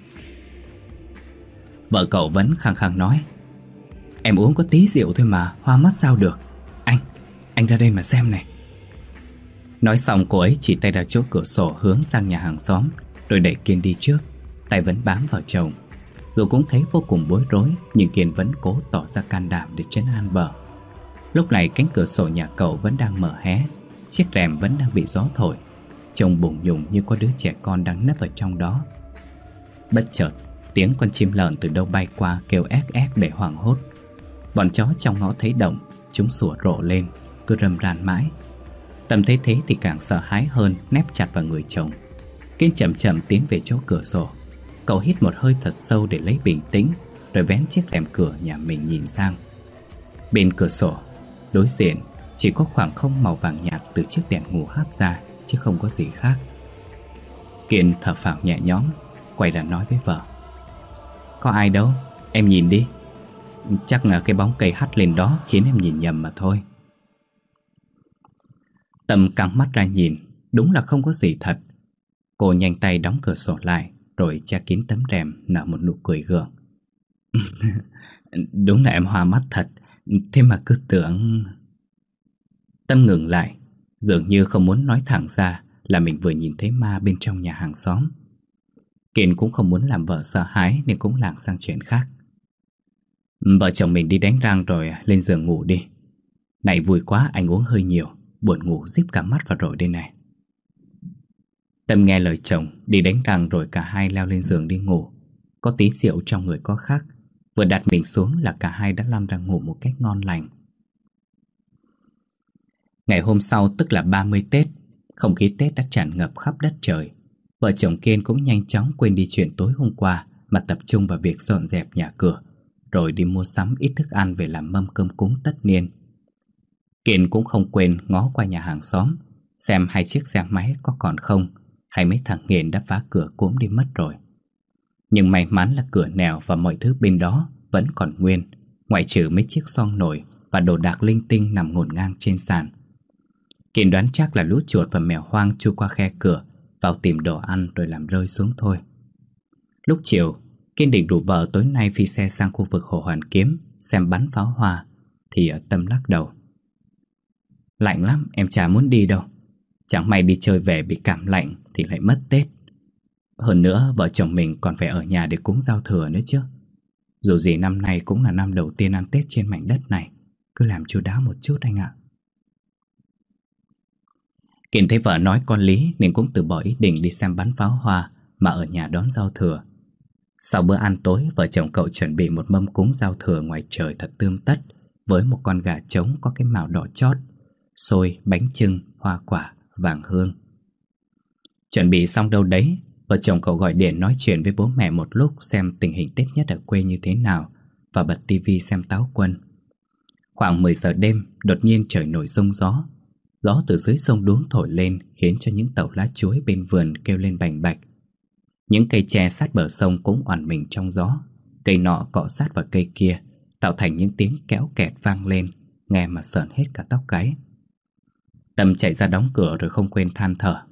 Vợ cậu vẫn khăng khăng nói, em uống có tí rượu thôi mà, hoa mắt sao được. Anh, anh ra đây mà xem này. Nói xong cô ấy chỉ tay ra chỗ cửa sổ hướng sang nhà hàng xóm, rồi đẩy Kiên đi trước, tay vẫn bám vào chồng. Dù cũng thấy vô cùng bối rối, nhưng Kiên vẫn cố tỏ ra can đảm để trấn an vợ. Lúc này cánh cửa sổ nhà cậu vẫn đang mở hé, chiếc rèm vẫn đang bị gió thổi, trông bùng nhùng như có đứa trẻ con đang nấp ở trong đó. Bất chợt, tiếng con chim lợn từ đâu bay qua kêu éc éc để hoảng hốt. Bọn chó trong ngõ thấy động, chúng sủa rộ lên, cứ râm ran mãi. Tâm thấy thế thì càng sợ hãi hơn, nép chặt vào người chồng. Kiên chậm chậm tiến về chỗ cửa sổ. Cậu hít một hơi thật sâu để lấy bình tĩnh, rồi vén chiếc rèm cửa nhà mình nhìn sang. Bên cửa sổ, đối diện chỉ có khoảng không màu vàng nhạt từ chiếc đèn ngủ hắt ra, chứ không có gì khác. Kiên thở phào nhẹ nhõm, quay ra nói với vợ, có ai đâu, em nhìn đi. Chắc là cái bóng cây hắt lên đó khiến em nhìn nhầm mà thôi. Tâm căng mắt ra nhìn, đúng là không có gì thật. Cô nhanh tay đóng cửa sổ lại, rồi che kín tấm rèm, nở một nụ cười gượng. Đúng là em hoa mắt thật, thế mà cứ tưởng... Tâm ngừng lại, dường như không muốn nói thẳng ra là mình vừa nhìn thấy ma bên trong nhà hàng xóm. Kiên cũng không muốn làm vợ sợ hãi nên cũng lảng sang chuyện khác. Vợ chồng mình đi đánh răng rồi lên giường ngủ đi. Này vui quá, anh uống hơi nhiều, buồn ngủ díp cả mắt vào rồi đây này. Tâm nghe lời chồng, đi đánh răng rồi cả hai leo lên giường đi ngủ. Có tí rượu trong người có khác, vừa đặt mình xuống là cả hai đã lăn ra ngủ một cách ngon lành. Ngày hôm sau tức là ba mươi Tết, không khí Tết đã tràn ngập khắp đất trời. Vợ chồng Kiên cũng nhanh chóng quên đi chuyện tối hôm qua mà tập trung vào việc dọn dẹp nhà cửa, rồi đi mua sắm ít thức ăn về làm mâm cơm cúng tất niên. Kiên cũng không quên ngó qua nhà hàng xóm, xem hai chiếc xe máy có còn không, hay mấy thằng nghiện đã phá cửa cốm đi mất rồi. Nhưng may mắn là cửa nẻo và mọi thứ bên đó vẫn còn nguyên, ngoại trừ mấy chiếc xoong nồi và đồ đạc linh tinh nằm ngổn ngang trên sàn. Kiên đoán chắc là lũ chuột và mèo hoang chui qua khe cửa vào tìm đồ ăn rồi làm rơi xuống thôi. Lúc chiều, Kiên định rủ vợ tối nay phi xe sang khu vực Hồ Hoàn Kiếm xem bắn pháo hoa, thì ở Tâm lắc đầu. Lạnh lắm, em chả muốn đi đâu. Chẳng may đi chơi về bị cảm lạnh thì lại mất Tết. Hơn nữa vợ chồng mình còn phải ở nhà để cúng giao thừa nữa chứ. Dù gì năm nay cũng là năm đầu tiên ăn Tết trên mảnh đất này, cứ làm chu đáo một chút anh ạ. Kiên thấy vợ nói có lý nên cũng từ bỏ ý định đi xem bắn pháo hoa mà ở nhà đón giao thừa. Sau bữa ăn tối, vợ chồng cậu chuẩn bị một mâm cúng giao thừa ngoài trời thật tươm tất, với một con gà trống có cái mào đỏ chót, xôi, bánh chưng, hoa quả, vàng hương. Chuẩn bị xong đâu đấy, vợ chồng cậu gọi điện nói chuyện với bố mẹ một lúc xem tình hình Tết nhất ở quê như thế nào và bật tivi xem Táo Quân. Khoảng mười giờ đêm, đột nhiên trời nổi giông gió. Gió từ dưới sông Đuống thổi lên khiến cho những tàu lá chuối bên vườn kêu lên bành bạch. Những cây tre sát bờ sông cũng oằn mình trong gió, cây nọ cọ sát vào cây kia, tạo thành những tiếng kéo kẹt vang lên, nghe mà sởn hết cả tóc gáy. Tâm chạy ra đóng cửa rồi không quên than thở.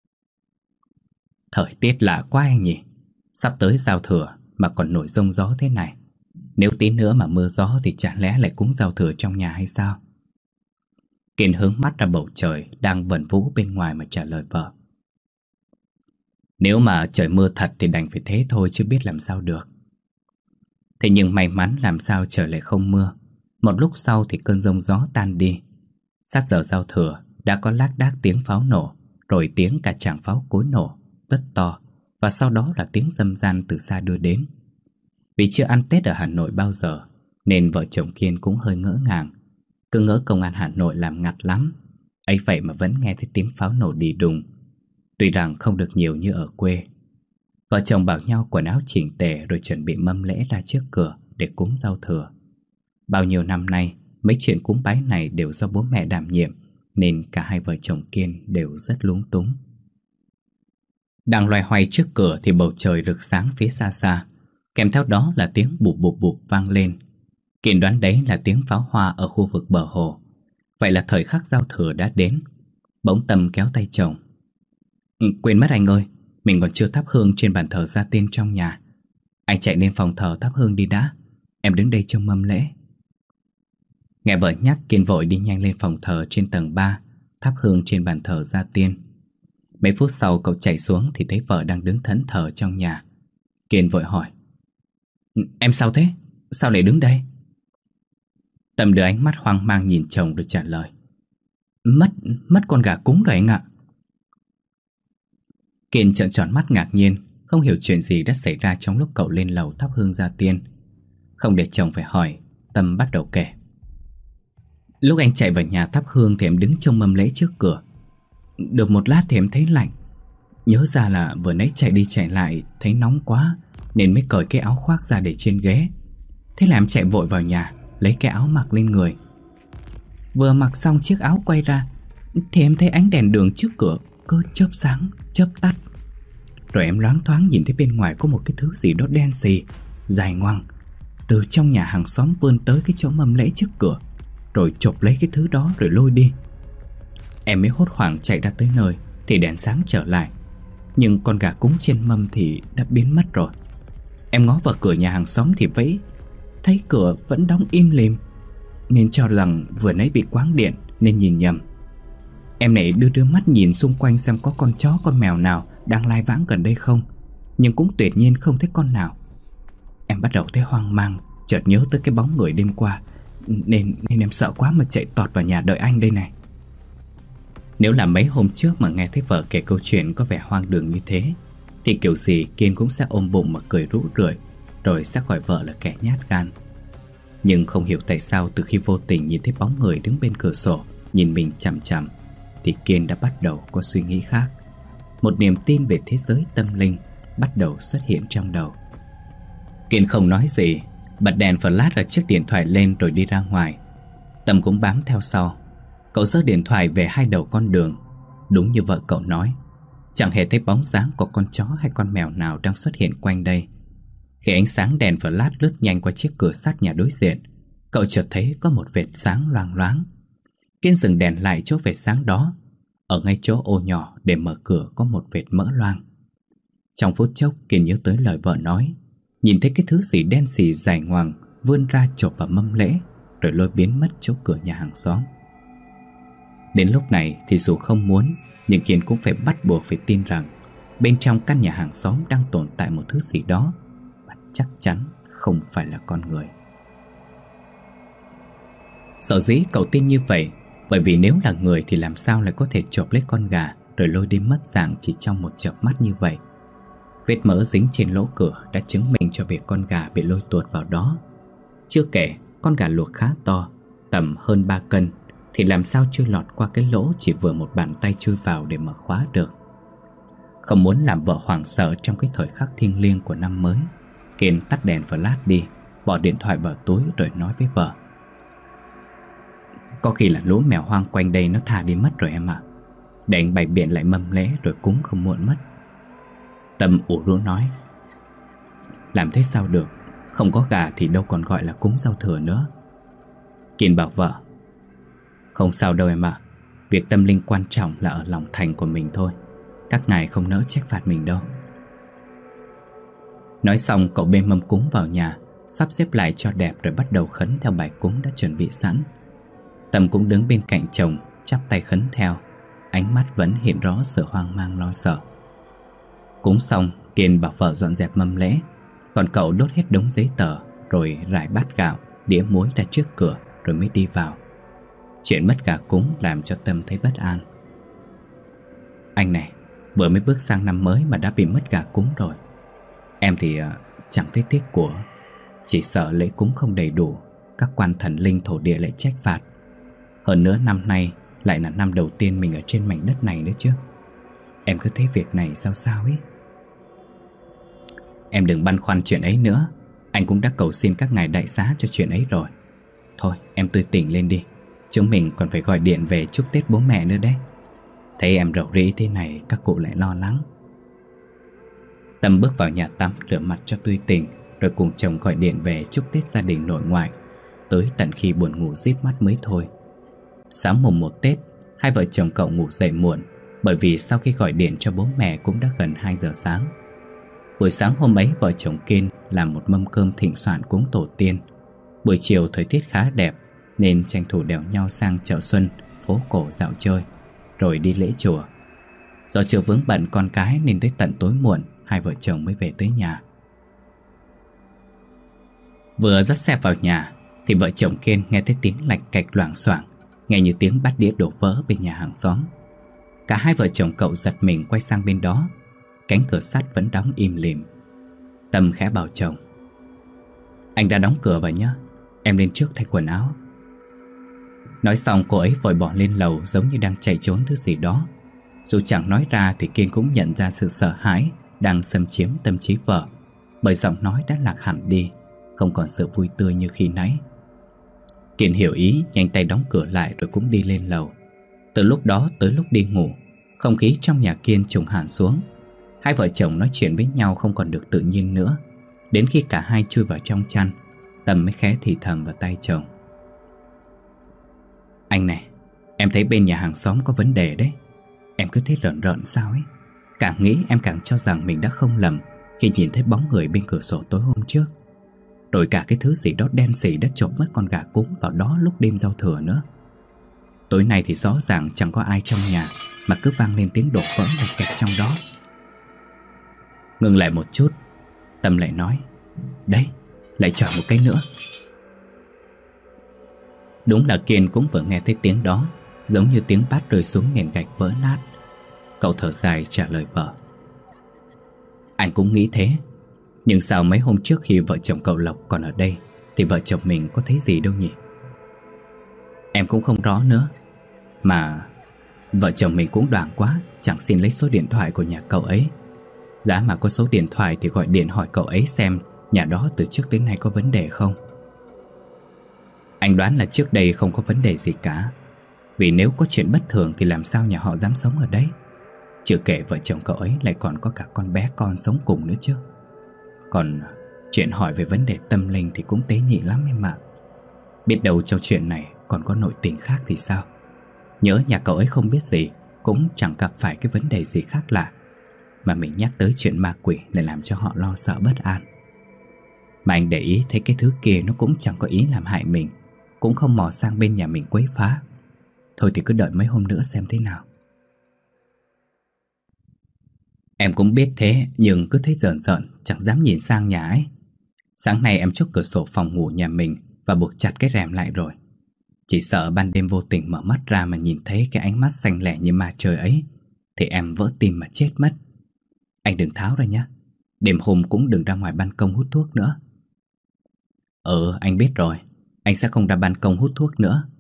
Thời tiết lạ quá anh nhỉ, sắp tới giao thừa mà còn nổi giông gió thế này. Nếu tí nữa mà mưa gió thì chả lẽ lại cúng giao thừa trong nhà hay sao? Kiên hướng mắt ra bầu trời đang vần vũ bên ngoài mà trả lời vợ. Nếu mà trời mưa thật thì đành phải thế thôi chứ biết làm sao được. Thế nhưng may mắn làm sao trời lại không mưa. Một lúc sau thì cơn giông gió tan đi. Sát giờ giao thừa đã có lác đác tiếng pháo nổ, rồi tiếng cả tràng pháo cối nổ rất to, và sau đó là tiếng râm ran từ xa đưa đến. Vì chưa ăn Tết ở Hà Nội bao giờ nên vợ chồng Kiên cũng hơi ngỡ ngàng, cứ ngỡ công an Hà Nội làm ngặt lắm, ấy vậy mà vẫn nghe thấy tiếng pháo nổ đì đùng. Tuy rằng không được nhiều như ở quê. Vợ chồng bảo nhau quần áo chỉnh tề rồi chuẩn bị mâm lễ ra trước cửa để cúng giao thừa. Bao nhiêu năm nay mấy chuyện cúng bái này đều do bố mẹ đảm nhiệm, nên cả hai vợ chồng Kiên đều rất lúng túng. Đang loay hoay trước cửa thì bầu trời rực sáng phía xa xa, kèm theo đó là tiếng bụp bụp bụp vang lên. Kiên đoán đấy là tiếng pháo hoa ở khu vực bờ hồ. Vậy là thời khắc giao thừa đã đến. Bỗng Tâm kéo tay chồng. Ừ, quên mất anh ơi, mình còn chưa thắp hương trên bàn thờ gia tiên trong nhà. Anh chạy lên phòng thờ thắp hương đi đã, em đứng đây trông mâm lễ. Nghe vợ nhắc, Kiên vội đi nhanh lên phòng thờ trên tầng ba, thắp hương trên bàn thờ gia tiên. Mấy phút sau cậu chạy xuống thì thấy vợ đang đứng thẫn thờ trong nhà. Kiên vội hỏi: Em sao thế? Sao lại đứng đây? Tâm đưa ánh mắt hoang mang nhìn chồng rồi trả lời: Mất, mất con gà cúng rồi anh ạ. Kiên trợn tròn mắt ngạc nhiên, không hiểu chuyện gì đã xảy ra trong lúc cậu lên lầu thắp hương gia tiên. Không để chồng phải hỏi, Tâm bắt đầu kể. Lúc anh chạy vào nhà thắp hương thì em đứng trông mâm lễ trước cửa. Được một lát thì em thấy lạnh. Nhớ ra là vừa nãy chạy đi chạy lại thấy nóng quá, nên mới cởi cái áo khoác ra để trên ghế. Thế là em chạy vội vào nhà, lấy cái áo mặc lên người. Vừa mặc xong chiếc áo quay ra thì em thấy ánh đèn đường trước cửa cứ chớp sáng, chớp tắt. Rồi em loáng thoáng nhìn thấy bên ngoài có một cái thứ gì đó đen xì, dài ngoằng, từ trong nhà hàng xóm vươn tới cái chỗ mâm lễ trước cửa, rồi chộp lấy cái thứ đó rồi lôi đi. Em mới hốt hoảng chạy ra tới nơi thì đèn sáng trở lại, nhưng con gà cúng trên mâm thì đã biến mất rồi. Em ngó vào cửa nhà hàng xóm thì vẫy, thấy cửa vẫn đóng im lìm, nên cho rằng vừa nãy bị quáng điện nên nhìn nhầm. Em này đưa đưa mắt nhìn xung quanh xem có con chó con mèo nào đang lai vãng gần đây không, nhưng cũng tuyệt nhiên không thấy con nào. Em bắt đầu thấy hoang mang, chợt nhớ tới cái bóng người đêm qua, Nên, nên em sợ quá mà chạy tọt vào nhà đợi anh đây này. Nếu là mấy hôm trước mà nghe thấy vợ kể câu chuyện có vẻ hoang đường như thế thì kiểu gì Kiên cũng sẽ ôm bụng mà cười rũ rượi, rồi sẽ gọi vợ là kẻ nhát gan. Nhưng không hiểu tại sao từ khi vô tình nhìn thấy bóng người đứng bên cửa sổ nhìn mình chằm chằm thì Kiên đã bắt đầu có suy nghĩ khác. Một niềm tin về thế giới tâm linh bắt đầu xuất hiện trong đầu. Kiên không nói gì, bật đèn flash ở chiếc điện thoại lên rồi đi ra ngoài. Tâm cũng bám theo sau. Cậu giơ điện thoại về hai đầu con đường. Đúng như vợ cậu nói, chẳng hề thấy bóng dáng của con chó hay con mèo nào đang xuất hiện quanh đây. Khi ánh sáng đèn flash lướt nhanh qua chiếc cửa sắt nhà đối diện, cậu chợt thấy có một vệt sáng loang loáng. Kiên dừng đèn lại chỗ vệt sáng đó. Ở ngay chỗ ô nhỏ để mở cửa có một vệt mỡ loang. Trong phút chốc Kiên nhớ tới lời vợ nói, nhìn thấy cái thứ gì đen xì dài ngoằng vươn ra chộp vào mâm lễ, rồi lôi biến mất chỗ cửa nhà hàng xóm. Đến lúc này thì dù không muốn, nhưng Kiên cũng phải bắt buộc phải tin rằng bên trong căn nhà hàng xóm đang tồn tại một thứ gì đó, và chắc chắn không phải là con người. Sở dĩ cậu tin như vậy bởi vì nếu là người thì làm sao lại có thể chộp lấy con gà rồi lôi đi mất dạng chỉ trong một chớp mắt như vậy. Vết mỡ dính trên lỗ cửa đã chứng minh cho việc con gà bị lôi tuột vào đó. Chưa kể con gà luộc khá to, tầm hơn ba cân, thì làm sao chưa lọt qua cái lỗ chỉ vừa một bàn tay chui vào để mở khóa được. Không muốn làm vợ hoảng sợ trong cái thời khắc thiêng liêng của năm mới, Kiên tắt đèn flash đi, bỏ điện thoại vào túi rồi nói với vợ: Có khi là lũ mèo hoang quanh đây nó tha đi mất rồi em ạ. Để anh bày biện lại mâm lễ rồi cúng không muộn mất. Tâm ủ rũ nói: Làm thế sao được, không có gà thì đâu còn gọi là cúng giao thừa nữa. Kiên bảo vợ: Không sao đâu em ạ. Việc tâm linh quan trọng là ở lòng thành của mình thôi. Các ngài không nỡ trách phạt mình đâu. Nói xong cậu bê mâm cúng vào nhà, sắp xếp lại cho đẹp rồi bắt đầu khấn theo bài cúng đã chuẩn bị sẵn. Tâm cũng đứng bên cạnh chồng, chắp tay khấn theo, ánh mắt vẫn hiện rõ sự hoang mang lo sợ. Cúng xong, Kiên bảo vợ dọn dẹp mâm lễ, còn cậu đốt hết đống giấy tờ rồi rải bát gạo, đĩa muối ra trước cửa rồi mới đi vào. Chuyện mất gà cúng làm cho Tâm thấy bất an. Anh này, vừa mới bước sang năm mới mà đã bị mất gà cúng rồi. Em thì uh, chẳng thấy tiếc của, chỉ sợ lễ cúng không đầy đủ, các quan thần linh thổ địa lại trách phạt. Hơn nữa năm nay lại là năm đầu tiên mình ở trên mảnh đất này nữa chứ. Em cứ thấy việc này sao sao ấy. Em đừng băn khoăn chuyện ấy nữa. Anh cũng đã cầu xin các ngài đại xá cho chuyện ấy rồi. Thôi em tươi tỉnh lên đi. Chúng mình còn phải gọi điện về chúc Tết bố mẹ nữa đấy. Thấy em rầu rĩ thế này, các cụ lại lo lắng. Tâm bước vào nhà tắm rửa mặt cho tươi tỉnh, rồi cùng chồng gọi điện về chúc Tết gia đình nội ngoại, tới tận khi buồn ngủ díp mắt mới thôi. Sáng mùng một Tết, hai vợ chồng cậu ngủ dậy muộn, bởi vì sau khi gọi điện cho bố mẹ cũng đã gần hai giờ sáng. Buổi sáng hôm ấy, vợ chồng Kiên làm một mâm cơm thịnh soạn cúng tổ tiên. Buổi chiều thời tiết khá đẹp, nên tranh thủ đèo nhau sang chợ Xuân, phố cổ dạo chơi, rồi đi lễ chùa. Do chưa vướng bận con cái nên tới tận tối muộn, hai vợ chồng mới về tới nhà. Vừa dắt xe vào nhà thì vợ chồng Kiên nghe thấy tiếng lạch cạch loảng xoảng, nghe như tiếng bát đĩa đổ vỡ bên nhà hàng xóm. Cả hai vợ chồng cậu giật mình quay sang bên đó. Cánh cửa sắt vẫn đóng im lìm. Tâm khẽ bảo chồng: "Anh đã đóng cửa vào nhá, em lên trước thay quần áo." Nói xong cô ấy vội bỏ lên lầu, giống như đang chạy trốn thứ gì đó. Dù chẳng nói ra thì Kiên cũng nhận ra sự sợ hãi đang xâm chiếm tâm trí vợ, bởi giọng nói đã lạc hẳn đi, không còn sự vui tươi như khi nãy. Kiên hiểu ý, nhanh tay đóng cửa lại rồi cũng đi lên lầu. Từ lúc đó tới lúc đi ngủ, không khí trong nhà Kiên trùng hẳn xuống. Hai vợ chồng nói chuyện với nhau không còn được tự nhiên nữa. Đến khi cả hai chui vào trong chăn, Tâm mới khẽ thì thầm vào tay chồng: "Anh này, em thấy bên nhà hàng xóm có vấn đề đấy. Em cứ thấy rợn rợn sao ấy. Càng nghĩ em càng cho rằng mình đã không lầm khi nhìn thấy bóng người bên cửa sổ tối hôm trước. Rồi cả cái thứ gì đó đen sì đã chộp mất con gà cúng vào đó lúc đêm giao thừa nữa. Tối nay thì rõ ràng chẳng có ai trong nhà, mà cứ vang lên tiếng đổ vỡ lạch cạch trong đó." Ngừng lại một chút, Tâm lại nói: "Đấy, lại chọi một cái nữa." Đúng là Kiên cũng vừa nghe thấy tiếng đó, giống như tiếng bát rơi xuống nền gạch vỡ nát. Cậu thở dài trả lời vợ: "Anh cũng nghĩ thế. Nhưng sao mấy hôm trước khi vợ chồng cậu Lộc còn ở đây thì vợ chồng mình có thấy gì đâu nhỉ?" "Em cũng không rõ nữa. Mà vợ chồng mình cũng đoảng quá, chẳng xin lấy số điện thoại của nhà cậu ấy. Giá mà có số điện thoại thì gọi điện hỏi cậu ấy xem nhà đó từ trước tới nay có vấn đề không." "Anh đoán là trước đây không có vấn đề gì cả. Vì nếu có chuyện bất thường thì làm sao nhà họ dám sống ở đấy. Chưa kể vợ chồng cậu ấy lại còn có cả con bé con sống cùng nữa chứ. Còn chuyện hỏi về vấn đề tâm linh thì cũng tế nhị lắm em ạ. Biết đâu trong chuyện này còn có nội tình khác thì sao. Nhớ nhà cậu ấy không biết gì, cũng chẳng gặp phải cái vấn đề gì khác lạ, mà mình nhắc tới chuyện ma quỷ lại làm cho họ lo sợ bất an. Mà anh để ý thấy cái thứ kia nó cũng chẳng có ý làm hại mình, cũng không mò sang bên nhà mình quấy phá. Thôi thì cứ đợi mấy hôm nữa xem thế nào." "Em cũng biết thế, nhưng cứ thấy rợn rợn, chẳng dám nhìn sang nhà ấy. Sáng nay em chốt cửa sổ phòng ngủ nhà mình và buộc chặt cái rèm lại rồi. Chỉ sợ ban đêm vô tình mở mắt ra mà nhìn thấy cái ánh mắt xanh lẻ như ma trời ấy thì em vỡ tim mà chết mất. Anh đừng tháo ra nhé. Đêm hôm cũng đừng ra ngoài ban công hút thuốc nữa." "Ừ, anh biết rồi. Anh sẽ không ra ban công hút thuốc nữa."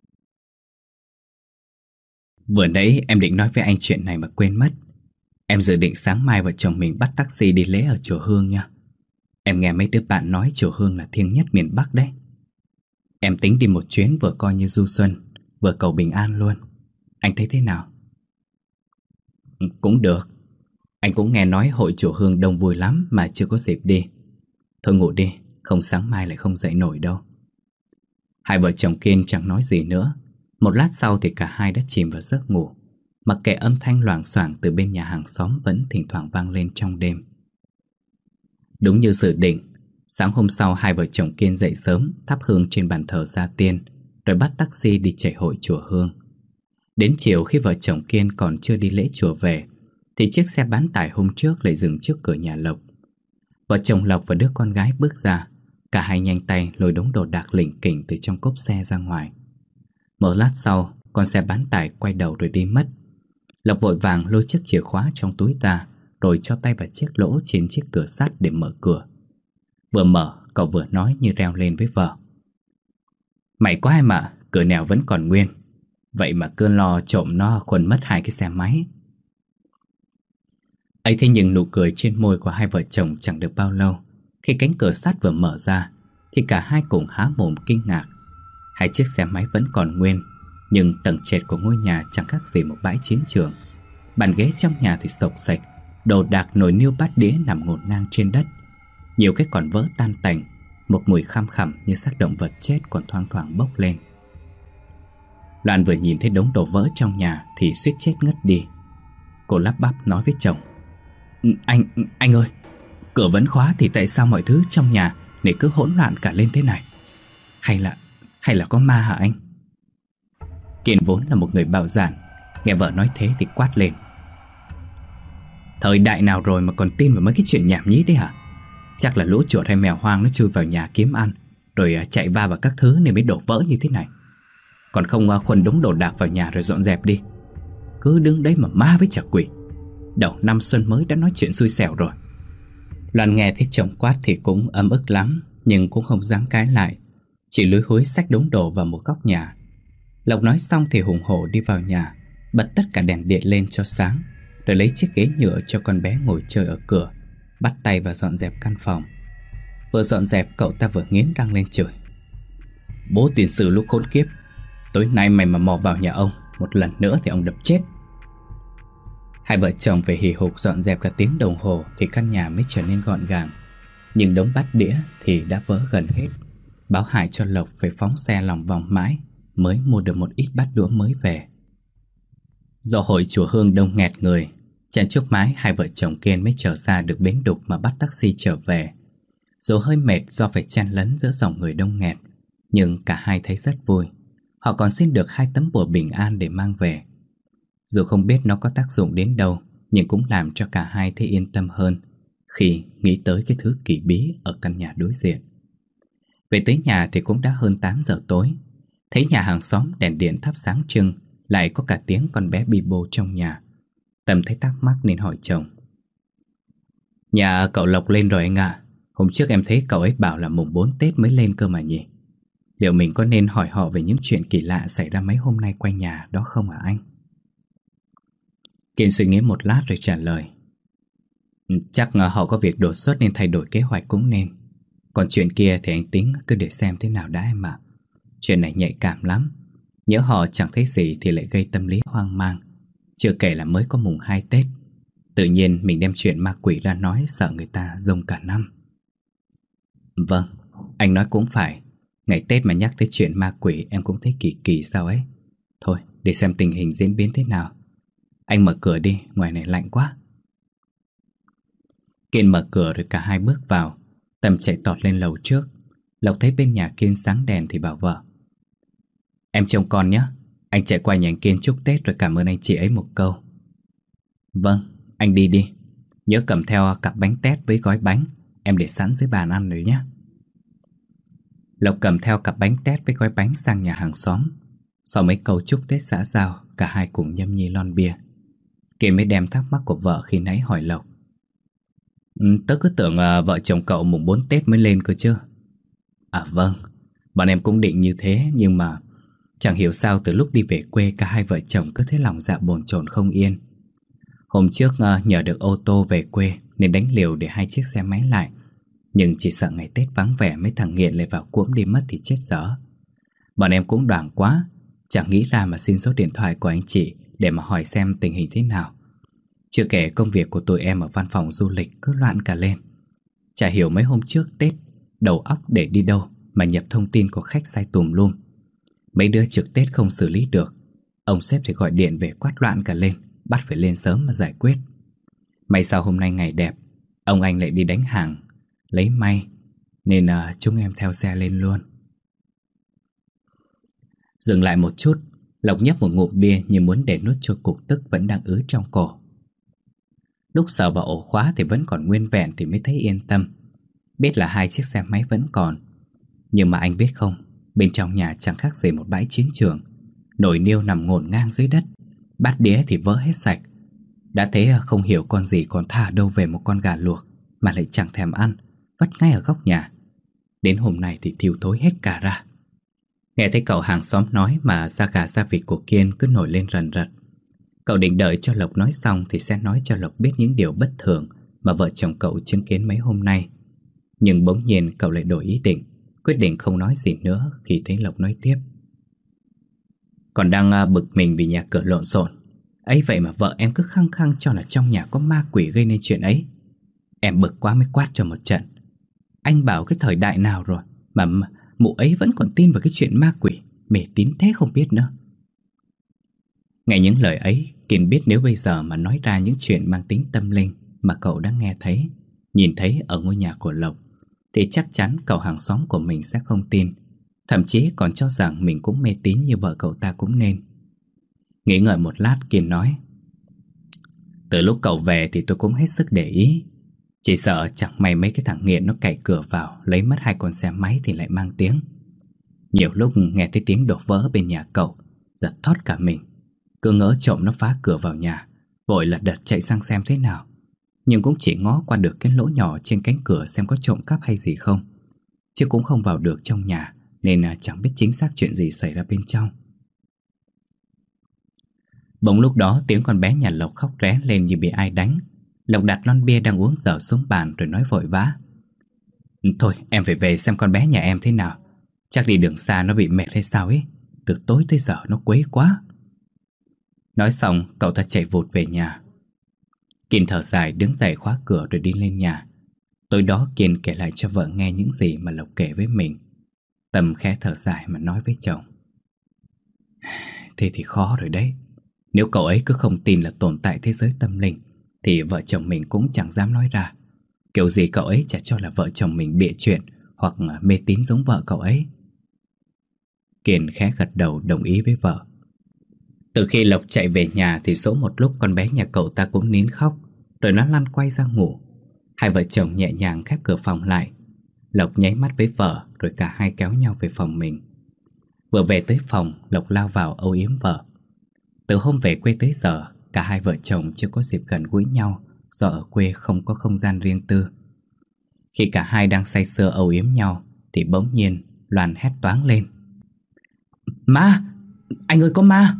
Vừa nãy em định nói với anh chuyện này mà quên mất. Em dự định sáng mai vợ chồng mình bắt taxi đi lễ ở chùa Hương nha. Em nghe mấy đứa bạn nói chùa Hương là thiêng nhất miền Bắc đấy. Em tính đi một chuyến vừa coi như du xuân, vừa cầu bình an luôn. Anh thấy thế nào? "Cũng được. Anh cũng nghe nói hội chùa Hương đông vui lắm mà chưa có dịp đi. Thôi ngủ đi, không sáng mai lại không dậy nổi đâu." Hai vợ chồng Kiên chẳng nói gì nữa. Một lát sau thì cả hai đã chìm vào giấc ngủ, mặc kệ âm thanh loảng xoảng từ bên nhà hàng xóm vẫn thỉnh thoảng vang lên trong đêm. Đúng như dự định, sáng hôm sau hai vợ chồng Kiên dậy sớm, thắp hương trên bàn thờ gia tiên, rồi bắt taxi đi chạy hội chùa Hương. Đến chiều khi vợ chồng Kiên còn chưa đi lễ chùa về thì chiếc xe bán tải hôm trước lại dừng trước cửa nhà Lộc. Vợ chồng Lộc và đứa con gái bước ra, cả hai nhanh tay lôi đống đồ đạc lỉnh kỉnh từ trong cốp xe ra ngoài. Một lát sau, con xe bán tải quay đầu rồi đi mất. Lộc vội vàng lôi chiếc chìa khóa trong túi ra, rồi cho tay vào chiếc lỗ trên chiếc cửa sắt để mở cửa. Vừa mở, cậu vừa nói như reo lên với vợ: "May quá em ạ, cửa nẻo vẫn còn nguyên. Vậy mà cơn lo trộm nó khuân mất hai cái xe máy." Ấy thế nhưng nụ cười trên môi của hai vợ chồng chẳng được bao lâu. Khi cánh cửa sắt vừa mở ra thì cả hai cùng há mồm kinh ngạc. Hai chiếc xe máy vẫn còn nguyên, nhưng tầng trệt của ngôi nhà chẳng khác gì một bãi chiến trường. Bàn ghế trong nhà thì xộc xệch, đồ đạc nồi niêu bát đĩa nằm ngổn ngang trên đất. Nhiều cái còn vỡ tan tành, một mùi khăm khẳm như xác động vật chết còn thoang thoảng bốc lên. Loan vừa nhìn thấy đống đồ vỡ trong nhà thì suýt chết ngất đi. Cô lắp bắp nói với chồng: Anh, anh ơi, cửa vẫn khóa thì tại sao mọi thứ trong nhà này cứ hỗn loạn cả lên thế này? Hay là, hay là có ma hả anh? Kiên vốn là một người bạo dạn, nghe vợ nói thế thì quát lên: Thời đại nào rồi mà còn tin vào mấy cái chuyện nhảm nhí đấy hả? Chắc là lũ chuột hay mèo hoang nó chui vào nhà kiếm ăn, rồi chạy va vào các thứ nên mới đổ vỡ như thế này. Còn không khuân đống đồ đạc vào nhà rồi dọn dẹp đi. Cứ đứng đấy mà ma với chả quỷ. Đầu năm xuân mới đã nói chuyện xui xẻo rồi. Loan nghe thấy chồng quát thì cũng ấm ức lắm, nhưng cũng không dám cãi lại, chỉ lúi húi xách đống đồ vào một góc nhà. Lộc nói xong thì hùng hổ đi vào nhà, bật tất cả đèn điện lên cho sáng, rồi lấy chiếc ghế nhựa cho con bé ngồi chơi ở cửa, bắt tay vào dọn dẹp căn phòng. Vừa dọn dẹp cậu ta vừa nghiến răng lên chửi: Bố tiền sử lúc khốn kiếp, tối nay mày mà mò vào nhà ông một lần nữa thì ông đập chết. Hai vợ chồng phải hì hục dọn dẹp cả tiếng đồng hồ thì căn nhà mới trở nên gọn gàng. Nhưng đống bát đĩa thì đã vỡ gần hết, báo hại cho Lộc phải phóng xe lòng vòng mãi mới mua được một ít bát đũa mới về. Do hội chùa Hương đông nghẹt người, chen chúc mãi hai vợ chồng Kiên mới trở ra được bến đục mà bắt taxi trở về. Dù hơi mệt do phải chen lấn giữa dòng người đông nghẹt, nhưng cả hai thấy rất vui. Họ còn xin được hai tấm bùa bình an để mang về. Dù không biết nó có tác dụng đến đâu, nhưng cũng làm cho cả hai thấy yên tâm hơn khi nghĩ tới cái thứ kỳ bí ở căn nhà đối diện. Về tới nhà thì cũng đã hơn tám giờ tối. Thấy nhà hàng xóm đèn điện thắp sáng trưng, lại có cả tiếng con bé bi bô trong nhà. Tâm thấy thắc mắc nên hỏi chồng: Nhà cậu Lộc lên rồi anh ạ. Hôm trước em thấy cậu ấy bảo là mùng bốn Tết mới lên cơ mà nhỉ? Liệu mình có nên hỏi họ về những chuyện kỳ lạ xảy ra mấy hôm nay quanh nhà đó không hả anh? Kiên suy nghĩ một lát rồi trả lời: Chắc họ có việc đột xuất nên thay đổi kế hoạch cũng nên. Còn chuyện kia thì anh tính cứ để xem thế nào đã em ạ. Chuyện này nhạy cảm lắm. Nhớ họ chẳng thấy gì thì lại gây tâm lý hoang mang. Chưa kể là mới có mùng hai Tết, tự nhiên mình đem chuyện ma quỷ ra nói, sợ người ta rông cả năm. Vâng, anh nói cũng phải. Ngày Tết mà nhắc tới chuyện ma quỷ em cũng thấy kỳ kỳ sao ấy. Thôi để xem tình hình diễn biến thế nào. Anh mở cửa đi, ngoài này lạnh quá. Kiên mở cửa rồi cả hai bước vào. Tâm chạy tọt lên lầu trước. Lộc thấy bên nhà Kiên sáng đèn thì bảo vợ: Em trông con nhé. Anh chạy qua nhà Kiên chúc Tết rồi cảm ơn anh chị ấy một câu. Vâng, anh đi đi. Nhớ cầm theo cặp bánh tét với gói bánh, em để sẵn dưới bàn ăn rồi nhé. Lộc cầm theo cặp bánh tét với gói bánh sang nhà hàng xóm. Sau mấy câu chúc Tết xã giao, cả hai cùng nhâm nhi lon bia. Kiên mới đem thắc mắc của vợ khi nãy hỏi Lộc: ừ, Tớ cứ tưởng uh, vợ chồng cậu mùng bốn Tết mới lên cơ chứ. À vâng, bọn em cũng định như thế. Nhưng mà chẳng hiểu sao từ lúc đi về quê cả hai vợ chồng cứ thấy lòng dạ bồn chồn không yên. Hôm trước uh, nhờ được ô tô về quê nên đánh liều để hai chiếc xe máy lại. Nhưng chỉ sợ ngày Tết vắng vẻ mấy thằng nghiện lại vào cuỗm đi mất thì chết dở. Bọn em cũng đoảng quá, chẳng nghĩ ra mà xin số điện thoại của anh chị để mà hỏi xem tình hình thế nào. Chưa kể công việc của tụi em ở văn phòng du lịch cứ loạn cả lên. Chả hiểu mấy hôm trước Tết đầu óc để đi đâu mà nhập thông tin của khách sai tùm lum. Mấy đứa trực Tết không xử lý được, ông sếp thì gọi điện về quát loạn cả lên, bắt phải lên sớm mà giải quyết. May sao hôm nay ngày đẹp, ông anh lại đi đánh hàng lấy may nên uh, chúng em theo xe lên luôn. Dừng lại một chút, Lộc nhấp một ngụm bia như muốn để nuốt trôi cục tức vẫn đang ứ trong cổ. Lúc sờ vào ổ khóa thì vẫn còn nguyên vẹn thì mới thấy yên tâm. Biết là hai chiếc xe máy vẫn còn. Nhưng mà anh biết không, bên trong nhà chẳng khác gì một bãi chiến trường. Nồi niêu nằm ngổn ngang dưới đất, bát đĩa thì vỡ hết sạch. Đã thế không hiểu con gì còn thả đâu về một con gà luộc mà lại chẳng thèm ăn, vất ngay ở góc nhà. Đến hôm nay thì thiêu thối hết cả ra. Nghe thấy cậu hàng xóm nói mà da gà da vịt của Kiên cứ nổi lên rần rật. Cậu định đợi cho Lộc nói xong thì sẽ nói cho Lộc biết những điều bất thường mà vợ chồng cậu chứng kiến mấy hôm nay. Nhưng bỗng nhiên cậu lại đổi ý định, quyết định không nói gì nữa khi thấy Lộc nói tiếp. Còn đang à, bực mình vì nhà cửa lộn xộn. Ấy vậy mà vợ em cứ khăng khăng cho là trong nhà có ma quỷ gây nên chuyện ấy. Em bực quá mới quát cho một trận. Anh bảo cái thời đại nào rồi mà mụ ấy vẫn còn tin vào cái chuyện ma quỷ, mê tín thế không biết nữa. Nghe những lời ấy, Kiên biết nếu bây giờ mà nói ra những chuyện mang tính tâm linh mà cậu đã nghe thấy, nhìn thấy ở ngôi nhà của Lộc, thì chắc chắn cậu hàng xóm của mình sẽ không tin, thậm chí còn cho rằng mình cũng mê tín như vợ cậu ta cũng nên. Nghĩ ngợi một lát, Kiên nói: Từ lúc cậu về thì tôi cũng hết sức để ý. Chỉ sợ chẳng may mấy cái thằng nghiện nó cày cửa vào, lấy mất hai con xe máy thì lại mang tiếng. Nhiều lúc nghe thấy tiếng đổ vỡ bên nhà cậu, giật thót cả mình. Cứ ngỡ trộm nó phá cửa vào nhà, vội lật đật chạy sang xem thế nào. Nhưng cũng chỉ ngó qua được cái lỗ nhỏ trên cánh cửa xem có trộm cắp hay gì không, chứ cũng không vào được trong nhà, nên chẳng biết chính xác chuyện gì xảy ra bên trong. Bỗng lúc đó tiếng con bé nhà Lộc khóc ré lên như bị ai đánh. Lộc đặt lon bia đang uống dở xuống bàn rồi nói vội vã: Thôi em phải về xem con bé nhà em thế nào. Chắc đi đường xa nó bị mệt hay sao ấy. Từ tối tới giờ nó quấy quá. Nói xong cậu ta chạy vụt về nhà. Kiên thở dài đứng dậy khóa cửa rồi đi lên nhà. Tối đó Kiên kể lại cho vợ nghe những gì mà Lộc kể với mình. Tâm khẽ thở dài mà nói với chồng: Thế thì khó rồi đấy. Nếu cậu ấy cứ không tin là tồn tại thế giới tâm linh thì vợ chồng mình cũng chẳng dám nói ra. Kiểu gì cậu ấy chả cho là vợ chồng mình bịa chuyện hoặc mê tín giống vợ cậu ấy. Kiên khẽ gật đầu đồng ý với vợ. Từ khi Lộc chạy về nhà thì số một lúc con bé nhà cậu ta cũng nín khóc, rồi nó lăn quay ra ngủ. Hai vợ chồng nhẹ nhàng khép cửa phòng lại. Lộc nháy mắt với vợ rồi cả hai kéo nhau về phòng mình. Vừa về tới phòng, Lộc lao vào âu yếm vợ. Từ hôm về quê tới giờ, cả hai vợ chồng chưa có dịp gần gũi nhau do ở quê không có không gian riêng tư. Khi cả hai đang say sưa âu yếm nhau thì bỗng nhiên Loan hét toáng lên: Ma! Anh ơi có ma!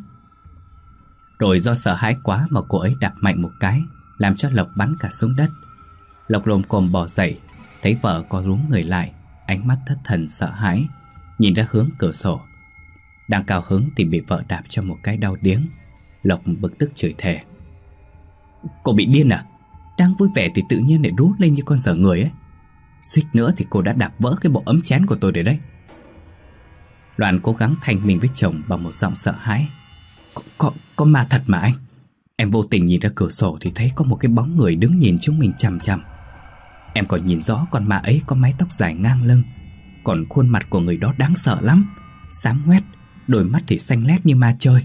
Rồi do sợ hãi quá mà cô ấy đạp mạnh một cái, làm cho Lộc bắn cả xuống đất. Lộc lồm cồm bò dậy, thấy vợ co rúm người lại, ánh mắt thất thần sợ hãi, nhìn ra hướng cửa sổ. Đang cao hứng thì bị vợ đạp cho một cái đau điếng. Lộc bực tức chửi thề: Cô bị điên à? Đang vui vẻ thì tự nhiên lại rú lên như con dở người ấy. Suýt nữa thì cô đã đạp vỡ cái bộ ấm chén của tôi rồi đấy. Loan cố gắng thanh minh với chồng bằng một giọng sợ hãi: Có, có, có ma thật mà anh. Em vô tình nhìn ra cửa sổ thì thấy có một cái bóng người đứng nhìn chúng mình chằm chằm. Em còn nhìn rõ con ma ấy có mái tóc dài ngang lưng. Còn khuôn mặt của người đó đáng sợ lắm, xám ngoét, đôi mắt thì xanh lét như ma chơi.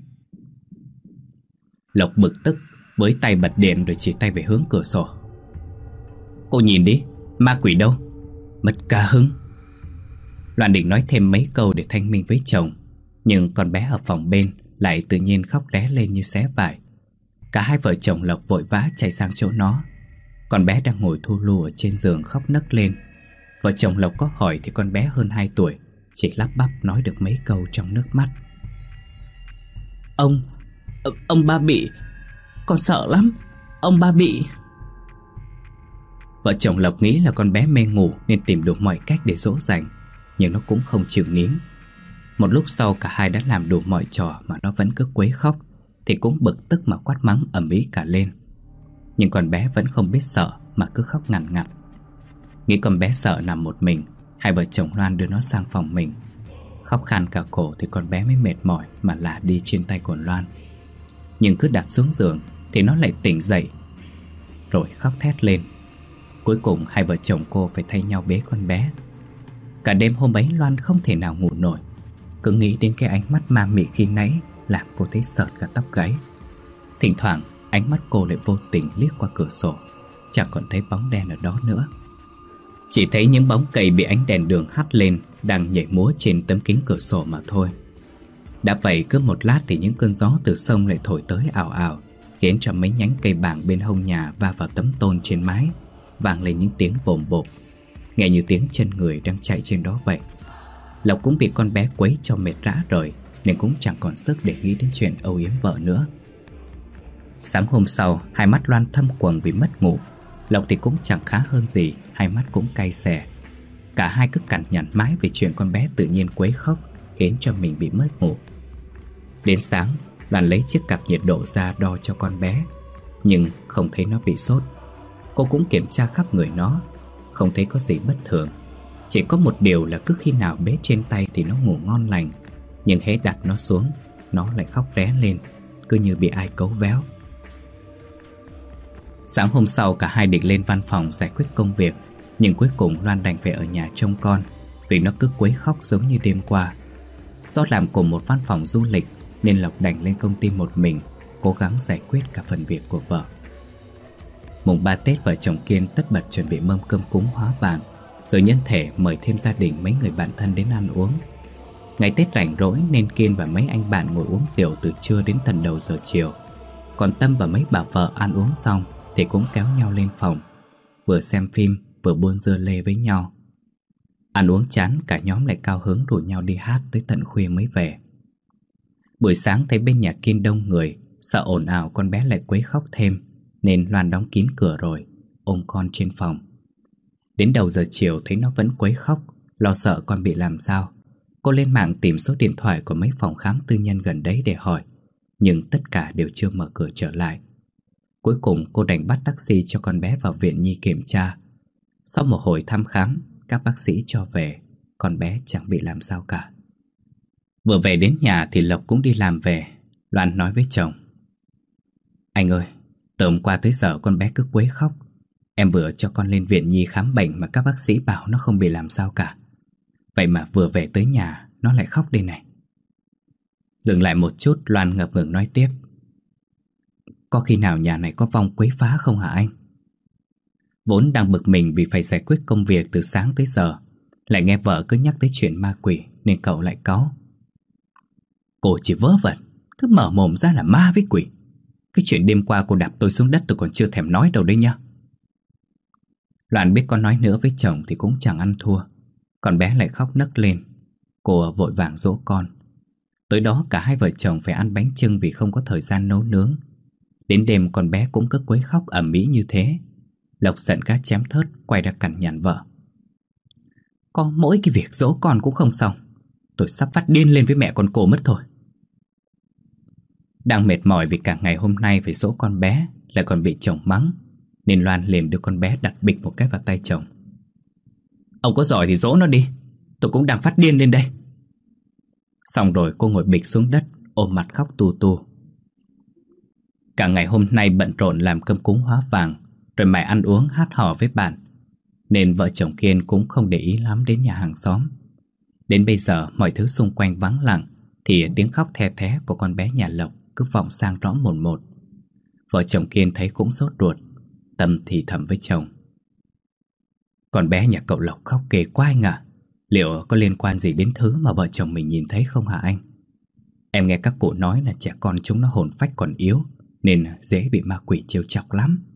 Lộc bực tức, với tay bật điện rồi chỉ tay về hướng cửa sổ: Cô nhìn đi, ma quỷ đâu? Mất cả hứng. Loan định nói thêm mấy câu để thanh minh với chồng, nhưng con bé ở phòng bên lại tự nhiên khóc ré lên như xé vải. Cả hai vợ chồng Lộc vội vã chạy sang chỗ nó. Con bé đang ngồi thu lu ở trên giường khóc nấc lên. Vợ chồng Lộc có hỏi thì con bé hơn hai tuổi, chỉ lắp bắp nói được mấy câu trong nước mắt: Ông, ông ba bị, con sợ lắm, ông ba bị. Vợ chồng Lộc nghĩ là con bé mê ngủ nên tìm đủ mọi cách để dỗ dành, nhưng nó cũng không chịu nín. Một lúc sau cả hai đã làm đủ mọi trò mà nó vẫn cứ quấy khóc, thì cũng bực tức mà quát mắng ầm ĩ cả lên. Nhưng con bé vẫn không biết sợ mà cứ khóc ngằn ngặt. Nghĩ con bé sợ nằm một mình, hai vợ chồng Loan đưa nó sang phòng mình. Khóc khan cả cổ thì con bé mới mệt mỏi mà lả đi trên tay của Loan. Nhưng cứ đặt xuống giường thì nó lại tỉnh dậy, rồi khóc thét lên. Cuối cùng hai vợ chồng cô phải thay nhau bế con bé. Cả đêm hôm ấy Loan không thể nào ngủ nổi. Cứ nghĩ đến cái ánh mắt ma mị khi nãy làm cô thấy sợt cả tóc gáy. Thỉnh thoảng ánh mắt cô lại vô tình liếc qua cửa sổ, chẳng còn thấy bóng đen ở đó nữa. Chỉ thấy những bóng cây bị ánh đèn đường hắt lên đang nhảy múa trên tấm kính cửa sổ mà thôi. Đã vậy cứ một lát thì những cơn gió từ sông lại thổi tới ảo ảo, khiến cho mấy nhánh cây bàng bên hông nhà va vào tấm tôn trên mái, vang lên những tiếng bồm bộp, nghe như tiếng chân người đang chạy trên đó vậy. Lộc cũng bị con bé quấy cho mệt rã rời, nên cũng chẳng còn sức để nghĩ đến chuyện âu yếm vợ nữa. Sáng hôm sau, hai mắt Loan thâm quầng vì mất ngủ. Lộc thì cũng chẳng khá hơn gì, hai mắt cũng cay xè. Cả hai cứ cằn nhằn mãi về chuyện con bé tự nhiên quấy khóc, khiến cho mình bị mất ngủ. Đến sáng, Loan lấy chiếc cặp nhiệt độ ra đo cho con bé, nhưng không thấy nó bị sốt. Cô cũng kiểm tra khắp người nó, không thấy có gì bất thường. Chỉ có một điều là cứ khi nào bế trên tay thì nó ngủ ngon lành, nhưng hễ đặt nó xuống, nó lại khóc ré lên, cứ như bị ai cấu véo. Sáng hôm sau cả hai định lên văn phòng giải quyết công việc, nhưng cuối cùng Loan đành về ở nhà trông con, vì nó cứ quấy khóc giống như đêm qua. Do làm cùng một văn phòng du lịch nên Lộc đành lên công ty một mình, cố gắng giải quyết cả phần việc của vợ. Mùng ba Tết, vợ chồng Kiên tất bật chuẩn bị mâm cơm cúng hóa vàng, rồi nhân thể mời thêm gia đình mấy người bạn thân đến ăn uống. Ngày Tết rảnh rỗi nên Kiên và mấy anh bạn ngồi uống rượu từ trưa đến tận đầu giờ chiều. Còn Tâm và mấy bà vợ ăn uống xong thì cũng kéo nhau lên phòng, vừa xem phim vừa buôn dưa lê với nhau. Ăn uống chán, cả nhóm lại cao hứng rủ nhau đi hát tới tận khuya mới về. Buổi sáng thấy bên nhà Kiên đông người, sợ ồn ào con bé lại quấy khóc thêm, nên Loan đóng kín cửa rồi, ôm con trên phòng. Đến đầu giờ chiều thấy nó vẫn quấy khóc, lo sợ con bị làm sao. Cô lên mạng tìm số điện thoại của mấy phòng khám tư nhân gần đấy để hỏi, nhưng tất cả đều chưa mở cửa trở lại. Cuối cùng cô đành bắt taxi cho con bé vào viện nhi kiểm tra. Sau một hồi thăm khám, các bác sĩ cho về, con bé chẳng bị làm sao cả. Vừa về đến nhà thì Lộc cũng đi làm về. Loan nói với chồng: "Anh ơi, từ hôm qua tới giờ con bé cứ quấy khóc. Em vừa cho con lên viện nhi khám bệnh mà các bác sĩ bảo nó không bị làm sao cả. Vậy mà vừa về tới nhà nó lại khóc đây này." Dừng lại một chút, Loan ngập ngừng nói tiếp: "Có khi nào nhà này có vong quấy phá không hả anh?" Vốn đang bực mình vì phải giải quyết công việc từ sáng tới giờ, lại nghe vợ cứ nhắc tới chuyện ma quỷ nên cậu lại cáu: "Cô chỉ vớ vẩn, cứ mở mồm ra là ma với quỷ. Cái chuyện đêm qua cô đạp tôi xuống đất tôi còn chưa thèm nói đâu đấy nhá." Loan biết có nói nữa với chồng thì cũng chẳng ăn thua. Con bé lại khóc nấc lên. Cô vội vàng dỗ con. Tối đó cả hai vợ chồng phải ăn bánh chưng vì không có thời gian nấu nướng. Đến đêm con bé cũng cứ quấy khóc ầm ĩ như thế. Lộc giận cá chém thớt quay ra cằn nhằn vợ: "Có mỗi cái việc dỗ con cũng không xong. Tôi sắp phát điên lên với mẹ con cô mất thôi." Đang mệt mỏi vì cả ngày hôm nay phải dỗ con bé, lại còn bị chồng mắng, nên Loan liền đưa con bé đặt bịch một cái vào tay chồng: "Ông có giỏi thì dỗ nó đi, tôi cũng đang phát điên lên đây." Xong rồi cô ngồi bịch xuống đất, ôm mặt khóc tu tu. Cả ngày hôm nay bận rộn làm cơm cúng hóa vàng, rồi mày ăn uống hát hò với bạn, nên vợ chồng Kiên cũng không để ý lắm đến nhà hàng xóm. Đến bây giờ mọi thứ xung quanh vắng lặng, thì tiếng khóc the thé của con bé nhà Lộc cứ vọng sang rõ một một. Vợ chồng Kiên thấy cũng sốt ruột. Tâm thì thầm với chồng: "Con bé nhà cậu Lộc khóc ghê quá anh à. Liệu có liên quan gì đến thứ mà vợ chồng mình nhìn thấy không hả anh? Em nghe các cụ nói là trẻ con chúng nó hồn phách còn yếu, nên dễ bị ma quỷ trêu chọc lắm."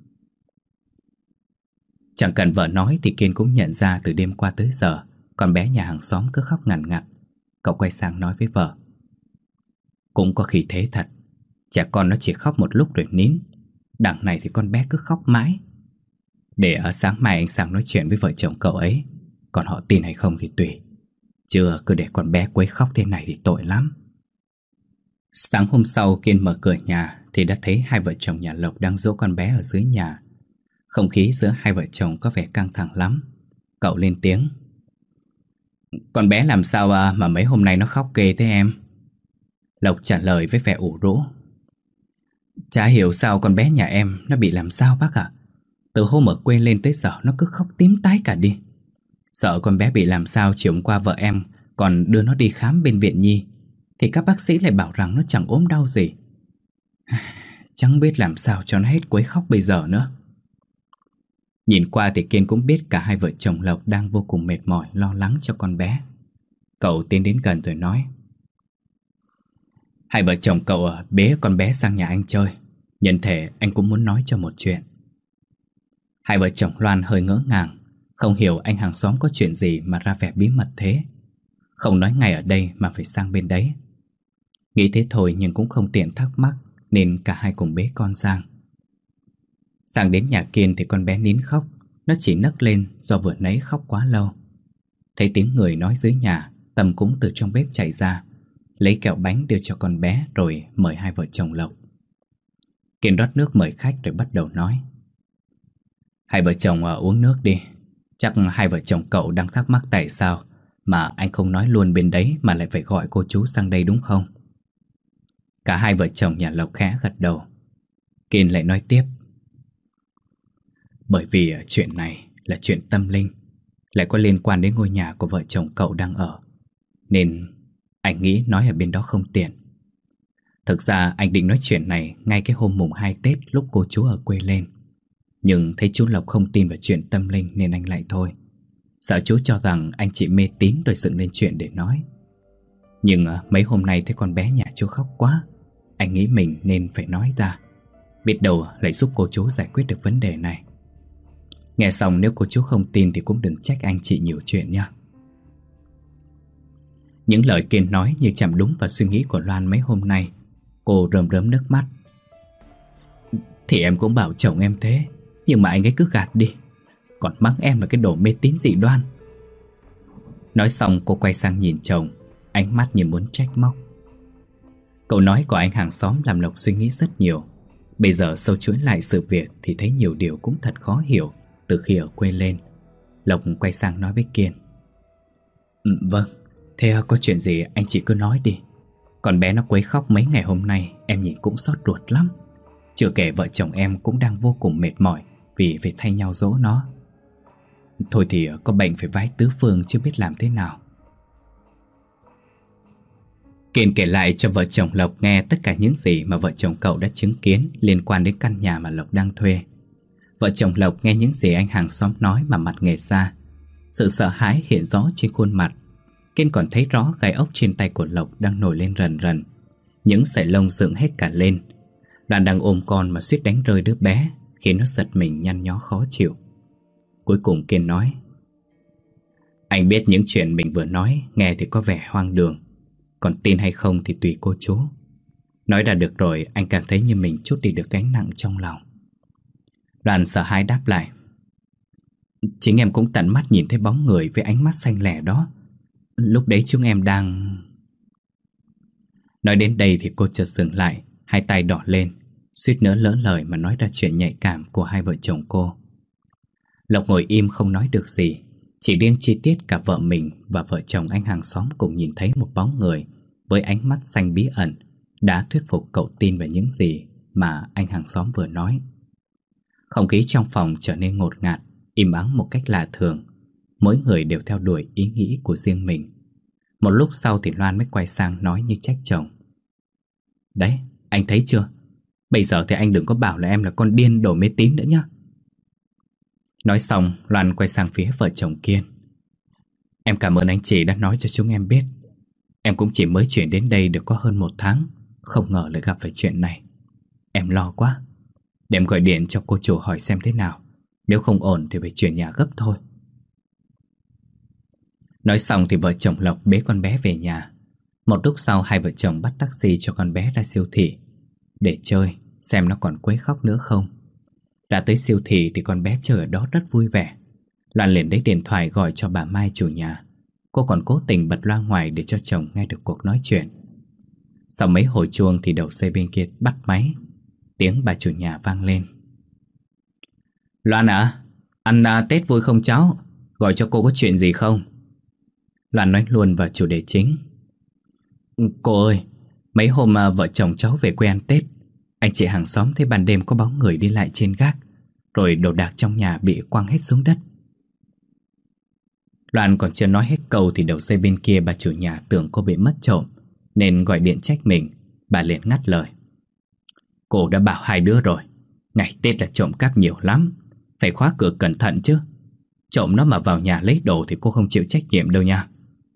Chẳng cần vợ nói thì Kiên cũng nhận ra từ đêm qua tới giờ con bé nhà hàng xóm cứ khóc ngằn ngặt. Cậu quay sang nói với vợ: "Cũng có khi thế thật. Trẻ con nó chỉ khóc một lúc rồi nín. Đằng này thì con bé cứ khóc mãi. Để ở sáng mai anh sang nói chuyện với vợ chồng cậu ấy. Còn họ tin hay không thì tùy. Chưa cứ để con bé quấy khóc thế này thì tội lắm." Sáng hôm sau Kiên mở cửa nhà thì đã thấy hai vợ chồng nhà Lộc đang dỗ con bé ở dưới nhà. Không khí giữa hai vợ chồng có vẻ căng thẳng lắm. Cậu lên tiếng: "Con bé làm sao mà mấy hôm nay nó khóc ghê thế em?" Lộc trả lời với vẻ ủ rũ: "Chả hiểu sao con bé nhà em nó bị làm sao bác ạ. Từ hôm ở quê lên tới giờ nó cứ khóc tím tái cả đi. Sợ con bé bị làm sao, chiều hôm qua vợ em còn đưa nó đi khám bên viện nhi, thì các bác sĩ lại bảo rằng nó chẳng ốm đau gì. Chẳng biết làm sao cho nó hết quấy khóc bây giờ nữa." Nhìn qua thì Kiên cũng biết cả hai vợ chồng Lộc đang vô cùng mệt mỏi, lo lắng cho con bé. Cậu tiến đến gần rồi nói: "Hai vợ chồng cậu bế con bé sang nhà anh chơi. Nhân thể anh cũng muốn nói cho một chuyện." Hai vợ chồng Loan hơi ngỡ ngàng, không hiểu anh hàng xóm có chuyện gì mà ra vẻ bí mật thế. Không nói ngay ở đây mà phải sang bên đấy. Nghĩ thế thôi nhưng cũng không tiện thắc mắc, nên cả hai cùng bế con sang. Sang đến nhà Kiên thì con bé nín khóc. Nó chỉ nấc lên do vừa nãy khóc quá lâu. Thấy tiếng người nói dưới nhà, Tâm cũng từ trong bếp chạy ra. lấy kẹo bánh đưa cho con bé rồi mời hai vợ chồng Lộc. Kiên rót nước mời khách rồi bắt đầu nói: Hai vợ chồng à, uống nước đi. Chắc hai vợ chồng cậu đang thắc mắc tại sao mà anh không nói luôn bên đấy mà lại phải gọi cô chú sang đây đúng không? Cả hai vợ chồng nhà Lộc khẽ gật đầu. Kiên lại nói tiếp: Bởi vì chuyện này là chuyện tâm linh, lại có liên quan đến ngôi nhà của vợ chồng cậu đang ở, nên anh nghĩ nói ở bên đó không tiện. Thực ra anh định nói chuyện này ngay cái hôm mùng hai Tết lúc cô chú ở quê lên, nhưng thấy chú Lộc không tin vào chuyện tâm linh nên anh lại thôi. Sợ chú cho rằng anh chỉ mê tín rồi dựng lên chuyện để nói. Nhưng mấy hôm nay thấy con bé nhà chú khóc quá, anh nghĩ mình nên phải nói ra, biết đâu lại giúp cô chú giải quyết được vấn đề này. Nghe xong nếu cô chú không tin thì cũng đừng trách anh chị nhiều chuyện nha. Những lời Kiên nói như chạm đúng vào suy nghĩ của Loan mấy hôm nay. Cô rơm rớm nước mắt. Thì em cũng bảo chồng em thế, nhưng mà anh ấy cứ gạt đi, còn mắng em là cái đồ mê tín dị đoan. Nói xong cô quay sang nhìn chồng, ánh mắt như muốn trách móc. Câu nói của anh hàng xóm làm Lộc suy nghĩ rất nhiều. Bây giờ sâu chuỗi lại sự việc thì thấy nhiều điều cũng thật khó hiểu từ khi ở quê lên. Lộc quay sang nói với Kiên: ừ, Vâng, thế có chuyện gì anh chị cứ nói đi. Con bé nó quấy khóc mấy ngày hôm nay, em nhìn cũng xót ruột lắm. Chưa kể vợ chồng em cũng đang vô cùng mệt mỏi vì phải thay nhau dỗ nó. Thôi thì có bệnh phải vái tứ phương chưa biết làm thế nào. Kiên kể lại cho vợ chồng Lộc nghe tất cả những gì mà vợ chồng cậu đã chứng kiến liên quan đến căn nhà mà Lộc đang thuê. Vợ chồng Lộc nghe những gì anh hàng xóm nói mà mặt nghệt ra. Sự sợ hãi hiện rõ trên khuôn mặt. Kiên còn thấy rõ gai ốc trên tay của Lộc đang nổi lên rần rần. Những sợi lông dựng hết cả lên. Đoàn đang ôm con mà suýt đánh rơi đứa bé, khiến nó giật mình nhăn nhó khó chịu. Cuối cùng Kiên nói: Anh biết những chuyện mình vừa nói nghe thì có vẻ hoang đường, còn tin hay không thì tùy cô chú. Nói ra được rồi anh cảm thấy như mình trút đi được gánh nặng trong lòng. Đoàn sợ hãi đáp lại: Chính em cũng tận mắt nhìn thấy bóng người với ánh mắt xanh lẻ đó. Lúc đấy chúng em đang... Nói đến đây thì cô chợt dừng lại, hai tay đỏ lên, suýt nữa lỡ lời mà nói ra chuyện nhạy cảm của hai vợ chồng cô. Lộc ngồi im không nói được gì. Chỉ riêng chi tiết cả vợ mình và vợ chồng anh hàng xóm cùng nhìn thấy một bóng người với ánh mắt xanh bí ẩn đã thuyết phục cậu tin vào những gì mà anh hàng xóm vừa nói. Không khí trong phòng trở nên ngột ngạt, im ắng một cách lạ thường. Mỗi người đều theo đuổi ý nghĩ của riêng mình. Một lúc sau thì Loan mới quay sang nói như trách chồng: Đấy, anh thấy chưa? Bây giờ thì anh đừng có bảo là em là con điên đồ mê tín nữa nhá. Nói xong Loan quay sang phía vợ chồng Kiên: Em cảm ơn anh chị đã nói cho chúng em biết. Em cũng chỉ mới chuyển đến đây được có hơn một tháng, không ngờ lại gặp phải chuyện này. Em lo quá. Để em gọi điện cho cô chủ hỏi xem thế nào. Nếu không ổn thì phải chuyển nhà gấp thôi. Nói xong thì vợ chồng Lộc bế con bé về nhà. Một lúc sau hai vợ chồng bắt taxi cho con bé ra siêu thị để chơi, xem nó còn quấy khóc nữa không. Đã tới siêu thị thì con bé chơi ở đó rất vui vẻ. Loan liền lấy điện thoại gọi cho bà Mai chủ nhà. Cô còn cố tình bật loa ngoài để cho chồng nghe được cuộc nói chuyện. Sau mấy hồi chuông thì đầu dây bên kia bắt máy. Tiếng bà chủ nhà vang lên: Loan à, ăn à, Tết vui không cháu? Gọi cho cô có chuyện gì không? Loan nói luôn vào chủ đề chính: Cô ơi, mấy hôm à, vợ chồng cháu về quê ăn Tết. Anh chị hàng xóm thấy ban đêm có bóng người đi lại trên gác, rồi đồ đạc trong nhà bị quăng hết xuống đất. Loan còn chưa nói hết câu thì đầu dây bên kia bà chủ nhà tưởng cô bị mất trộm nên gọi điện trách mình. Bà liền ngắt lời: Cô đã bảo hai đứa rồi, ngày Tết là trộm cắp nhiều lắm, phải khóa cửa cẩn thận chứ. Trộm nó mà vào nhà lấy đồ thì cô không chịu trách nhiệm đâu nha.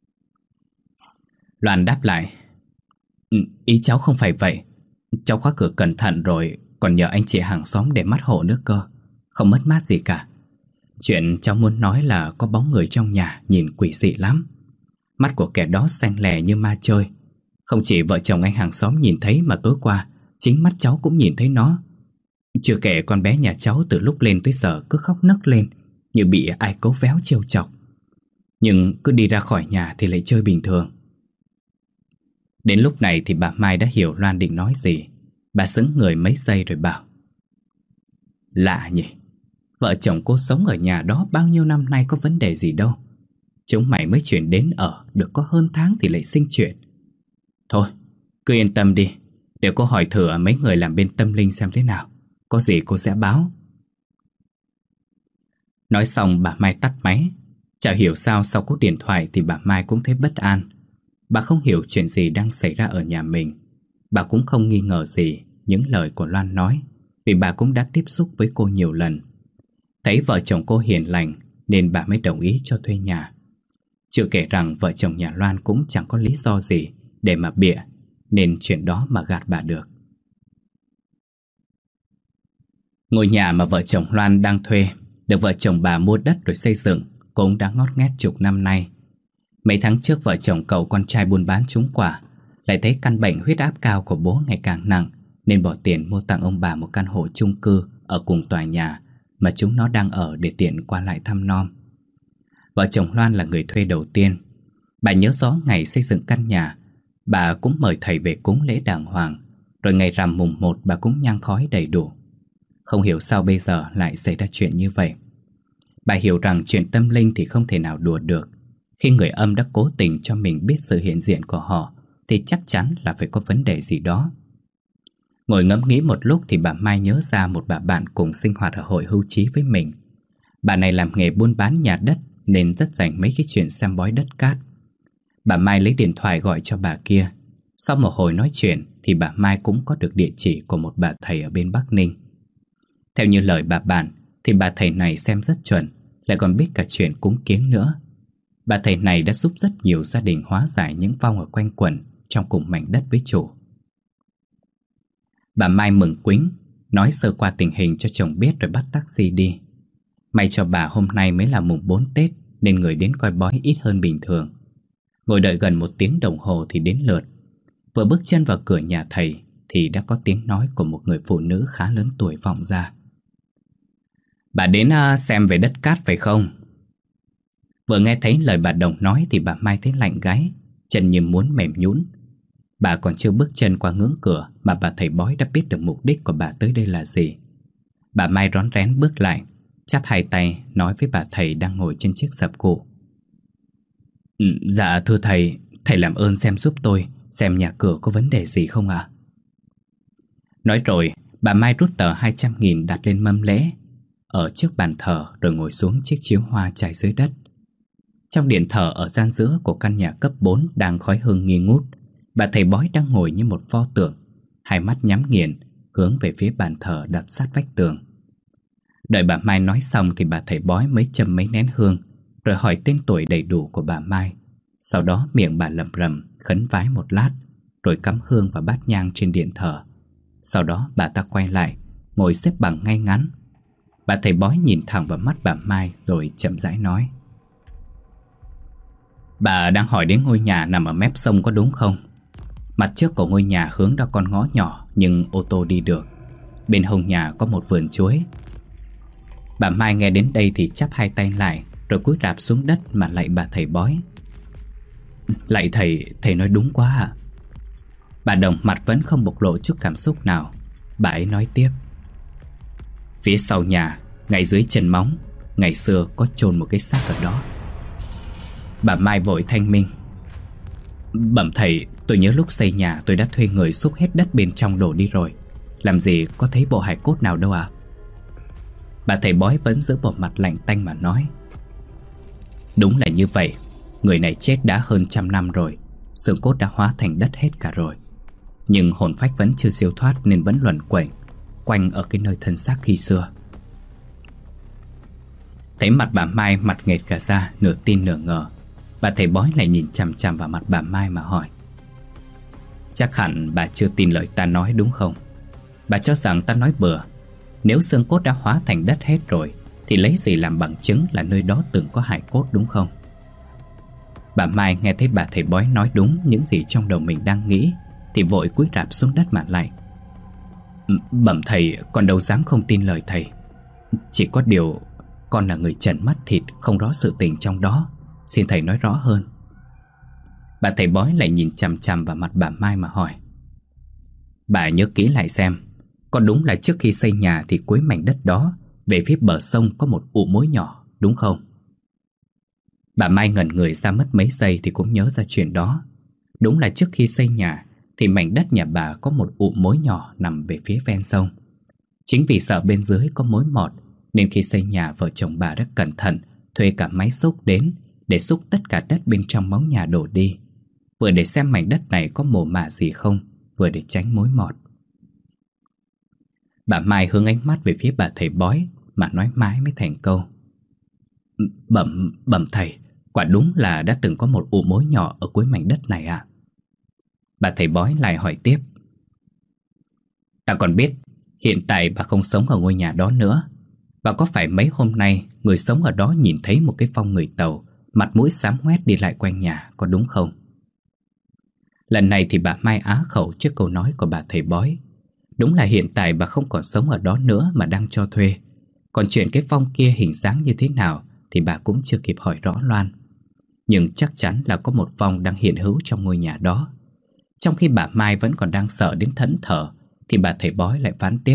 Loan đáp lại: ừ, Ý cháu không phải vậy. Cháu khóa cửa cẩn thận rồi, còn nhờ anh chị hàng xóm để mắt hộ nữa cơ. Không mất mát gì cả. Chuyện cháu muốn nói là có bóng người trong nhà nhìn quỷ dị lắm. Mắt của kẻ đó xanh lè như ma chơi. Không chỉ vợ chồng anh hàng xóm nhìn thấy mà tối qua chính mắt cháu cũng nhìn thấy nó. Chưa kể con bé nhà cháu từ lúc lên tới giờ cứ khóc nấc lên như bị ai cố véo trêu chọc. Nhưng cứ đi ra khỏi nhà thì lại chơi bình thường. Đến lúc này thì bà Mai đã hiểu Loan định nói gì. Bà sững người mấy giây rồi bảo: Lạ nhỉ, vợ chồng cô sống ở nhà đó bao nhiêu năm nay có vấn đề gì đâu. Chúng mày mới chuyển đến ở được có hơn tháng thì lại sinh chuyện. Thôi, cứ yên tâm đi, để cô hỏi thử mấy người làm bên tâm linh xem thế nào. Có gì cô sẽ báo. Nói xong bà Mai tắt máy. Chả hiểu sao sau cú điện thoại thì bà Mai cũng thấy bất an. Bà không hiểu chuyện gì đang xảy ra ở nhà mình. Bà cũng không nghi ngờ gì những lời của Loan nói, vì bà cũng đã tiếp xúc với cô nhiều lần. Thấy vợ chồng cô hiền lành nên bà mới đồng ý cho thuê nhà. Chưa kể rằng vợ chồng nhà Loan cũng chẳng có lý do gì để mà bịa, nên chuyện đó mà gạt bà được. Ngôi nhà mà vợ chồng Loan đang thuê được vợ chồng bà mua đất rồi xây dựng cũng đã ngót nghét chục năm nay. Mấy tháng trước vợ chồng cậu con trai buôn bán trúng quả, lại thấy căn bệnh huyết áp cao của bố ngày càng nặng, nên bỏ tiền mua tặng ông bà một căn hộ chung cư ở cùng tòa nhà mà chúng nó đang ở để tiện qua lại thăm nom. Vợ chồng Loan là người thuê đầu tiên. Bà nhớ rõ ngày xây dựng căn nhà, bà cũng mời thầy về cúng lễ đàng hoàng, rồi ngày rằm mùng một bà cũng nhang khói đầy đủ. Không hiểu sao bây giờ lại xảy ra chuyện như vậy. Bà hiểu rằng chuyện tâm linh thì không thể nào đùa được. Khi người âm đã cố tình cho mình biết sự hiện diện của họ thì chắc chắn là phải có vấn đề gì đó. Ngồi ngẫm nghĩ một lúc thì bà Mai nhớ ra một bà bạn cùng sinh hoạt ở hội hưu trí với mình. Bà này làm nghề buôn bán nhà đất nên rất rành mấy cái chuyện xem bói đất cát. Bà Mai lấy điện thoại gọi cho bà kia. Sau một hồi nói chuyện thì bà Mai cũng có được địa chỉ của một bà thầy ở bên Bắc Ninh. Theo như lời bà bạn thì bà thầy này xem rất chuẩn, lại còn biết cả chuyện cúng kiếng nữa. Bà thầy này đã giúp rất nhiều gia đình hóa giải những vong ở quanh quẩn trong cùng mảnh đất với chủ. Bà Mai mừng quính, nói sơ qua tình hình cho chồng biết rồi bắt taxi đi. May cho bà hôm nay mới là mùng bốn Tết nên người đến coi bói ít hơn bình thường. Ngồi đợi gần một tiếng đồng hồ thì đến lượt. Vừa bước chân vào cửa nhà thầy thì đã có tiếng nói của một người phụ nữ khá lớn tuổi vọng ra. Bà đến uh, xem về đất cát phải không? Vừa nghe thấy lời bà Đồng nói thì bà Mai thấy lạnh gáy, chân như muốn mềm nhũn. Bà còn chưa bước chân qua ngưỡng cửa mà bà thầy bói đã biết được mục đích của bà tới đây là gì. Bà Mai rón rén bước lại, chắp hai tay nói với bà thầy đang ngồi trên chiếc sập cụ. Ừ, dạ thưa thầy, thầy làm ơn xem giúp tôi, xem nhà cửa có vấn đề gì không ạ? À? Nói rồi, bà Mai rút tờ hai trăm nghìn đặt lên mâm lễ ở trước bàn thờ rồi ngồi xuống chiếc chiếu hoa trải dưới đất. Trong điện thờ ở gian giữa của căn nhà cấp bốn đang khói hương nghi ngút. Bà thầy bói đang ngồi như một pho tượng, hai mắt nhắm nghiền, hướng về phía bàn thờ đặt sát vách tường. Đợi bà Mai nói xong thì bà thầy bói mới châm mấy nén hương, rồi hỏi tên tuổi đầy đủ của bà Mai. Sau đó miệng bà lẩm rẩm khấn vái một lát, rồi cắm hương vào bát nhang trên điện thờ. Sau đó bà ta quay lại, ngồi xếp bằng ngay ngắn. Bà thầy bói nhìn thẳng vào mắt bà Mai rồi chậm rãi nói. Bà đang hỏi đến ngôi nhà nằm ở mép sông có đúng không? Mặt trước của ngôi nhà hướng ra con ngõ nhỏ nhưng ô tô đi được. Bên hông nhà có một vườn chuối. Bà Mai nghe đến đây thì chắp hai tay lại, rồi cúi rạp xuống đất mà lạy bà thầy bói. Lạy thầy, thầy nói đúng quá à? Bà Đồng mặt vẫn không bộc lộ chút cảm xúc nào. Bà ấy nói tiếp. Phía sau nhà, ngay dưới chân móng, ngày xưa có chôn một cái xác ở đó. Bà Mai vội thanh minh. Bẩm thầy, tôi nhớ lúc xây nhà tôi đã thuê người xúc hết đất bên trong đổ đi rồi. Làm gì có thấy bộ hài cốt nào đâu à? Bà thầy bói vẫn giữ bộ mặt lạnh tanh mà nói. Đúng là như vậy. Người này chết đã hơn trăm năm rồi, xương cốt đã hóa thành đất hết cả rồi. Nhưng hồn phách vẫn chưa siêu thoát nên vẫn luẩn quẩn quanh ở cái nơi thân xác khi xưa. Thấy mặt bà Mai mặt nghệt cả ra, nửa tin nửa ngờ. Bà thầy bói lại nhìn chằm chằm vào mặt bà Mai mà hỏi. Chắc hẳn bà chưa tin lời ta nói đúng không? Bà cho rằng ta nói bừa. Nếu xương cốt đã hóa thành đất hết rồi thì lấy gì làm bằng chứng là nơi đó từng có hài cốt đúng không? Bà Mai nghe thấy bà thầy bói nói đúng những gì trong đầu mình đang nghĩ thì vội cúi rạp xuống đất mà lại. Bẩm thầy, con đâu dám không tin lời thầy. Chỉ có điều con là người trần mắt thịt, không rõ sự tình trong đó. Xin thầy nói rõ hơn. Bà thầy bói lại nhìn chằm chằm vào mặt bà Mai mà hỏi: Bà nhớ kỹ lại xem, có đúng là trước khi xây nhà thì cuối mảnh đất đó về phía bờ sông có một ụ mối nhỏ, đúng không? Bà Mai ngẩn người ra mất mấy giây thì cũng nhớ ra chuyện đó. Đúng là trước khi xây nhà thì mảnh đất nhà bà có một ụ mối nhỏ nằm về phía ven sông. Chính vì sợ bên dưới có mối mọt nên khi xây nhà, vợ chồng bà đã cẩn thận thuê cả máy xúc đến để xúc tất cả đất bên trong móng nhà đổ đi, vừa để xem mảnh đất này có mồ mả gì không, vừa để tránh mối mọt. Bà Mai hướng ánh mắt về phía bà thầy bói mà nói mãi mới thành câu: Bẩm, bẩm thầy, quả đúng là đã từng có một ụ mối nhỏ ở cuối mảnh đất này ạ. Bà thầy bói lại hỏi tiếp: Ta còn biết hiện tại bà không sống ở ngôi nhà đó nữa. Và có phải mấy hôm nay người sống ở đó nhìn thấy một cái phong người Tàu mặt mũi xám ngoét đi lại quanh nhà, có đúng không? Lần này thì bà Mai á khẩu trước câu nói của bà thầy bói. Đúng là hiện tại bà không còn sống ở đó nữa mà đang cho thuê. Còn chuyện cái phong kia hình dáng như thế nào thì bà cũng chưa kịp hỏi rõ loan. Nhưng chắc chắn là có một phong đang hiện hữu trong ngôi nhà đó. Trong khi bà Mai vẫn còn đang sợ đến thẫn thờ thì bà thầy bói lại phán tiếp: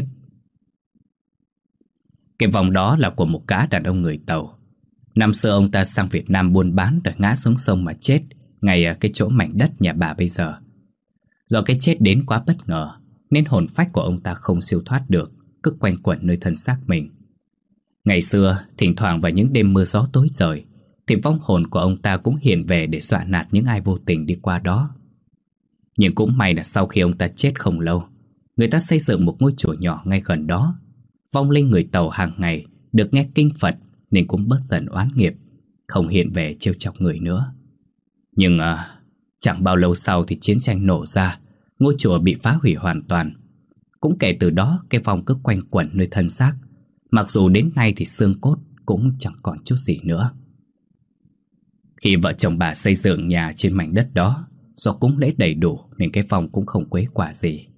Cái vòng đó là của một gã đàn ông người Tàu. Năm xưa ông ta sang Việt Nam buôn bán rồi ngã xuống sông mà chết ngay ở cái chỗ mảnh đất nhà bà bây giờ. Do cái chết đến quá bất ngờ nên hồn phách của ông ta không siêu thoát được, cứ quanh quẩn nơi thân xác mình. Ngày xưa, thỉnh thoảng vào những đêm mưa gió tối trời thì vong hồn của ông ta cũng hiện về để dọa nạt những ai vô tình đi qua đó. Nhưng cũng may là sau khi ông ta chết không lâu, người ta xây dựng một ngôi chùa nhỏ ngay gần đó. Vong linh người Tàu hàng ngày được nghe kinh Phật nên cũng bớt dần oán nghiệp, không hiện về trêu chọc người nữa. Nhưng à, chẳng bao lâu sau thì chiến tranh nổ ra, ngôi chùa bị phá hủy hoàn toàn. Cũng kể từ đó cái vong cứ quanh quẩn nơi thân xác, mặc dù đến nay thì xương cốt cũng chẳng còn chút gì nữa. Khi vợ chồng bà xây dựng nhà trên mảnh đất đó, do cúng lễ đầy đủ nên cái vong cũng không quấy quả gì.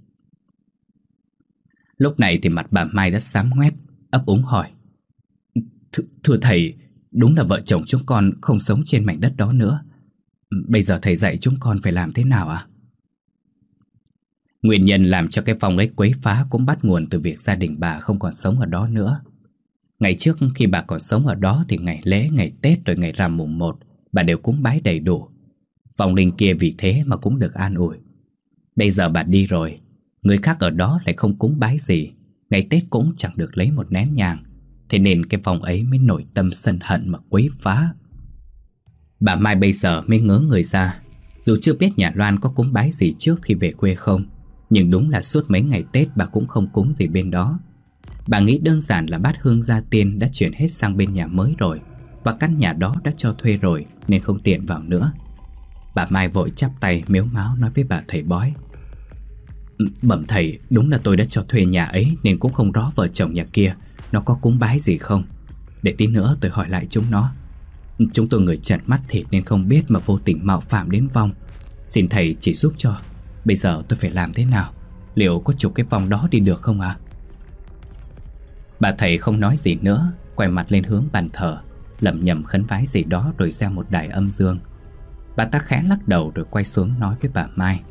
Lúc này thì mặt bà Mai đã xám ngoét, ấp úng hỏi: Th Thưa thầy, đúng là vợ chồng chúng con không sống trên mảnh đất đó nữa. Bây giờ thầy dạy chúng con phải làm thế nào ạ? Nguyên nhân làm cho cái phong ấy quấy phá cũng bắt nguồn từ việc gia đình bà không còn sống ở đó nữa. Ngày trước khi bà còn sống ở đó thì ngày lễ, ngày Tết rồi ngày rằm mùng một bà đều cúng bái đầy đủ. Vong linh kia vì thế mà cũng được an ủi. Bây giờ bà đi rồi, người khác ở đó lại không cúng bái gì, ngày Tết cũng chẳng được lấy một nén nhang, thế nên cái vong ấy mới nổi tâm sân hận mà quấy phá. Bà Mai bây giờ mới ngớ người ra. Dù chưa biết nhà Loan có cúng bái gì trước khi về quê không, nhưng đúng là suốt mấy ngày Tết bà cũng không cúng gì bên đó. Bà nghĩ đơn giản là bát hương gia tiên đã chuyển hết sang bên nhà mới rồi, và căn nhà đó đã cho thuê rồi nên không tiện vào nữa. Bà Mai vội chắp tay mếu máo nói với bà thầy bói: Bẩm thầy, đúng là tôi đã cho thuê nhà ấy nên cũng không rõ vợ chồng nhà kia nó có cúng bái gì không. Để tí nữa tôi hỏi lại chúng nó. Chúng tôi người trần mắt thịt nên không biết mà vô tình mạo phạm đến vong. Xin thầy chỉ giúp cho. Bây giờ tôi phải làm thế nào? Liệu có chụp cái vong đó đi được không ạ? À? Bà thầy không nói gì nữa, quay mặt lên hướng bàn thờ, lẩm nhẩm khấn vái gì đó rồi gieo một đài âm dương. Bà ta khẽ lắc đầu rồi quay xuống nói với bà Mai: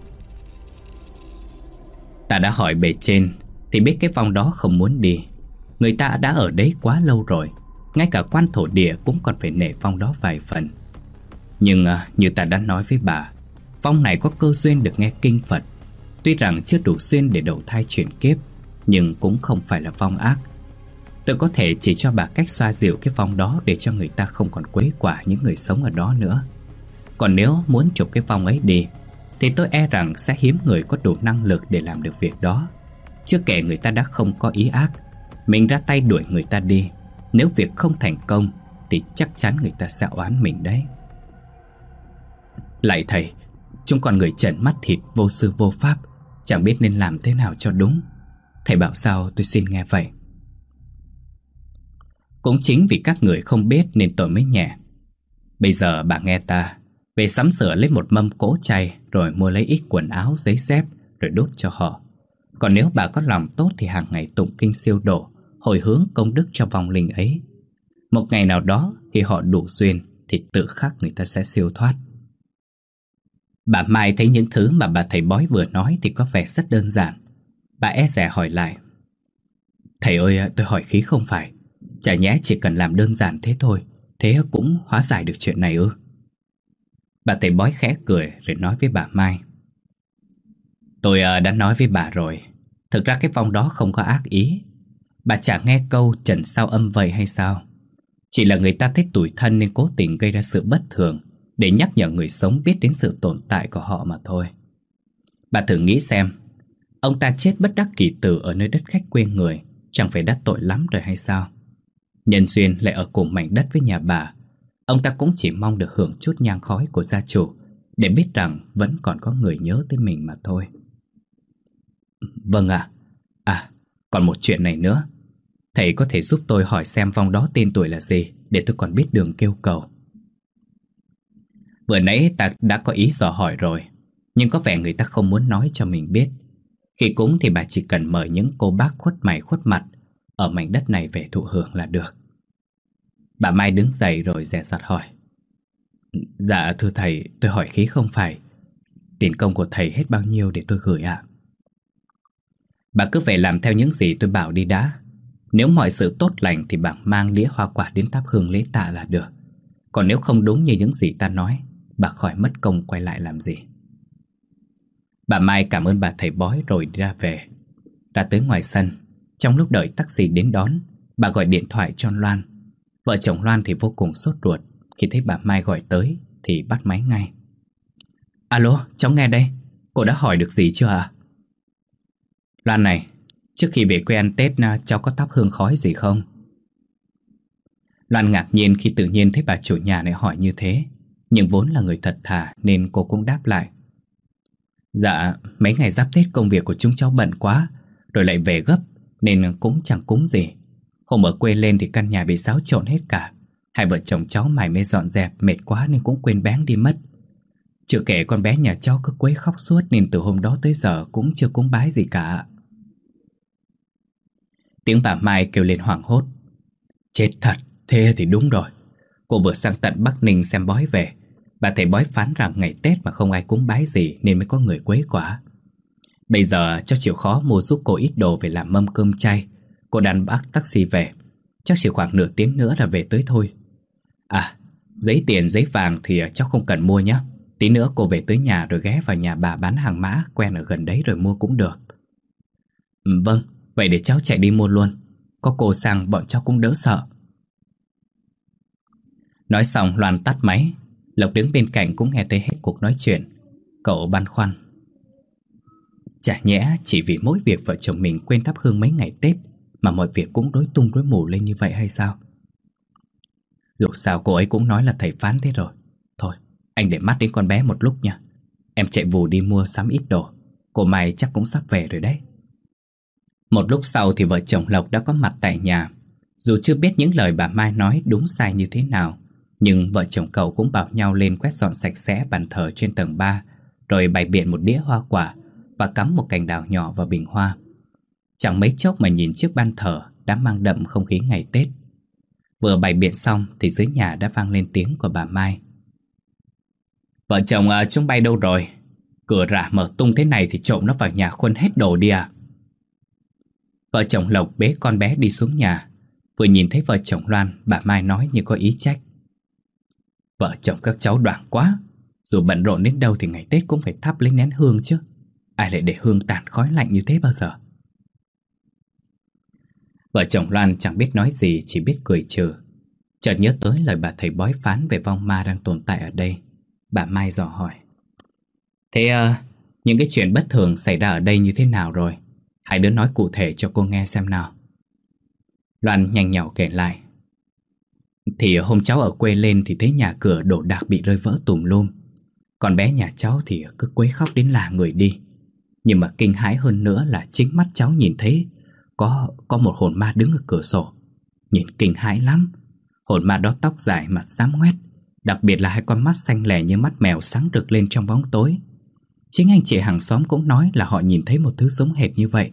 Ta đã hỏi bề trên thì biết cái vong đó không muốn đi. Người ta đã ở đấy quá lâu rồi, ngay cả quan thổ địa cũng còn phải nể vong đó vài phần. Nhưng à, như ta đã nói với bà, vong này có cơ duyên được nghe kinh Phật. Tuy rằng chưa đủ duyên để đầu thai chuyển kiếp, nhưng cũng không phải là vong ác. Tôi có thể chỉ cho bà cách xoa dịu cái vong đó để cho người ta không còn quấy quả những người sống ở đó nữa. Còn nếu muốn chụp cái vong ấy đi thì tôi e rằng sẽ hiếm người có đủ năng lực để làm được việc đó. Chưa kể người ta đã không có ý ác, mình ra tay đuổi người ta đi, nếu việc không thành công thì chắc chắn người ta sẽ oán mình đấy. Lạy thầy, chúng con người trần mắt thịt, vô sư vô pháp, chẳng biết nên làm thế nào cho đúng. Thầy bảo sao tôi xin nghe vậy. Cũng chính vì các người không biết nên tôi mới nhẹ. Bây giờ bà nghe ta, về sắm sửa lấy một mâm cỗ chay, rồi mua lấy ít quần áo, giấy dép, rồi đốt cho họ. Còn nếu bà có lòng tốt thì hàng ngày tụng kinh siêu độ, hồi hướng công đức cho vong linh ấy. Một ngày nào đó khi họ đủ duyên thì tự khắc người ta sẽ siêu thoát. Bà Mai thấy những thứ mà bà thầy bói vừa nói thì có vẻ rất đơn giản. Bà e dè hỏi lại: Thầy ơi, tôi hỏi khí không phải. Chả nhẽ chỉ cần làm đơn giản thế thôi, thế cũng hóa giải được chuyện này ư? Bà thầy bói khẽ cười rồi nói với bà Mai: Tôi đã nói với bà rồi, thực ra cái vong đó không có ác ý. Bà chả nghe câu trần sao âm vậy hay sao? Chỉ là người ta thấy tủi thân nên cố tình gây ra sự bất thường để nhắc nhở người sống biết đến sự tồn tại của họ mà thôi. Bà thử nghĩ xem, ông ta chết bất đắc kỳ tử ở nơi đất khách quê người, chẳng phải đã tội lắm rồi hay sao? Nhân duyên lại ở cùng mảnh đất với nhà bà, ông ta cũng chỉ mong được hưởng chút nhang khói của gia chủ để biết rằng vẫn còn có người nhớ tới mình mà thôi. Vâng ạ. À. à, còn một chuyện này nữa. Thầy có thể giúp tôi hỏi xem vong đó tên tuổi là gì để tôi còn biết đường kêu cầu. Vừa nãy ta đã có ý dò hỏi rồi, nhưng có vẻ người ta không muốn nói cho mình biết. Khi cúng thì bà chỉ cần mời những cô bác khuất mày khuất mặt ở mảnh đất này về thụ hưởng là được. Bà Mai đứng dậy rồi dè dặt hỏi: Dạ thưa thầy, tôi hỏi khí không phải. Tiền công của thầy hết bao nhiêu để tôi gửi ạ? Bà cứ về làm theo những gì tôi bảo đi đã. Nếu mọi sự tốt lành thì bà mang đĩa hoa quả đến thắp hương lễ tạ là được. Còn nếu không đúng như những gì ta nói, bà khỏi mất công quay lại làm gì. Bà Mai cảm ơn bà thầy bói rồi đi ra về. Ra tới ngoài sân, trong lúc đợi taxi đến đón, bà gọi điện thoại cho Loan. Vợ chồng Loan thì vô cùng sốt ruột. Khi thấy bà Mai gọi tới thì bắt máy ngay. Alo, cháu nghe đây. Cô đã hỏi được gì chưa ạ? Loan này, trước khi về quê ăn Tết cháu có thắp hương khói gì không? Loan ngạc nhiên khi tự nhiên thấy bà chủ nhà này hỏi như thế, nhưng vốn là người thật thà nên cô cũng đáp lại: Dạ, mấy ngày giáp Tết công việc của chúng cháu bận quá, rồi lại về gấp nên cũng chẳng cúng gì. Hôm ở quê lên thì căn nhà bị xáo trộn hết cả. Hai vợ chồng cháu mải mê dọn dẹp, mệt quá nên cũng quên bén đi mất. Chưa kể con bé nhà cháu cứ quấy khóc suốt nên từ hôm đó tới giờ cũng chưa cúng bái gì cả. Tiếng bà Mai kêu lên hoảng hốt: Chết thật, thế thì đúng rồi. Cô vừa sang tận Bắc Ninh xem bói về. Bà thầy bói phán rằng ngày Tết mà không ai cúng bái gì nên mới có người quấy quả. Bây giờ cháu chịu khó mua giúp cô ít đồ về làm mâm cơm chay. Cô đàn bác taxi về, chắc chỉ khoảng nửa tiếng nữa là về tới thôi. À, giấy tiền giấy vàng thì cháu không cần mua nhé. Tí nữa cô về tới nhà rồi ghé vào nhà bà bán hàng mã quen ở gần đấy rồi mua cũng được. Ừ, vâng, vậy để cháu chạy đi mua luôn. Có cô sang bọn cháu cũng đỡ sợ. Nói xong Loan tắt máy. Lộc đứng bên cạnh cũng nghe thấy hết cuộc nói chuyện. Cậu băn khoăn: Chả nhẽ chỉ vì mỗi việc vợ chồng mình quên thắp hương mấy ngày Tết mà mọi việc cũng rối tung rối mù lên như vậy hay sao? Dù sao cô ấy cũng nói là thầy phán thế rồi. Thôi, anh để mắt đến con bé một lúc nha. Em chạy vù đi mua sắm ít đồ. Cô Mai chắc cũng sắp về rồi đấy. Một lúc sau thì vợ chồng Lộc đã có mặt tại nhà. Dù chưa biết những lời bà Mai nói đúng sai như thế nào, nhưng vợ chồng cậu cũng bảo nhau lên quét dọn sạch sẽ bàn thờ trên tầng ba, rồi bày biện một đĩa hoa quả và cắm một cành đào nhỏ vào bình hoa. Chẳng mấy chốc mà nhìn chiếc ban thờ đã mang đậm không khí ngày Tết. Vừa bày biện xong thì dưới nhà đã vang lên tiếng của bà Mai: Vợ chồng à, chúng bay đâu rồi? Cửa rả mở tung thế này thì trộm nó vào nhà khuân hết đồ đi à? Vợ chồng Lộc bế con bé đi xuống nhà. Vừa nhìn thấy vợ chồng Loan, bà Mai nói như có ý trách: Vợ chồng các cháu đoảng quá. Dù bận rộn đến đâu thì ngày Tết cũng phải thắp lấy nén hương chứ. Ai lại để hương tàn khói lạnh như thế bao giờ? Vợ chồng Loan chẳng biết nói gì, chỉ biết cười trừ. Chợt nhớ tới lời bà thầy bói phán về vong ma đang tồn tại ở đây. Bà Mai dò hỏi: Thế uh, những cái chuyện bất thường xảy ra ở đây như thế nào rồi? Hai đứa nói cụ thể cho cô nghe xem nào. Loan nhanh nhảu kể lại: Thì hôm cháu ở quê lên thì thấy nhà cửa đồ đạc bị rơi vỡ tùm lum. Còn bé nhà cháu thì cứ quấy khóc đến lả người đi. Nhưng mà kinh hãi hơn nữa là chính mắt cháu nhìn thấy Có, có một hồn ma đứng ở cửa sổ. Nhìn kinh hãi lắm. Hồn ma đó tóc dài mặt xám ngoét, đặc biệt là hai con mắt xanh lè như mắt mèo sáng rực lên trong bóng tối. Chính anh chị hàng xóm cũng nói là họ nhìn thấy một thứ giống hệt như vậy.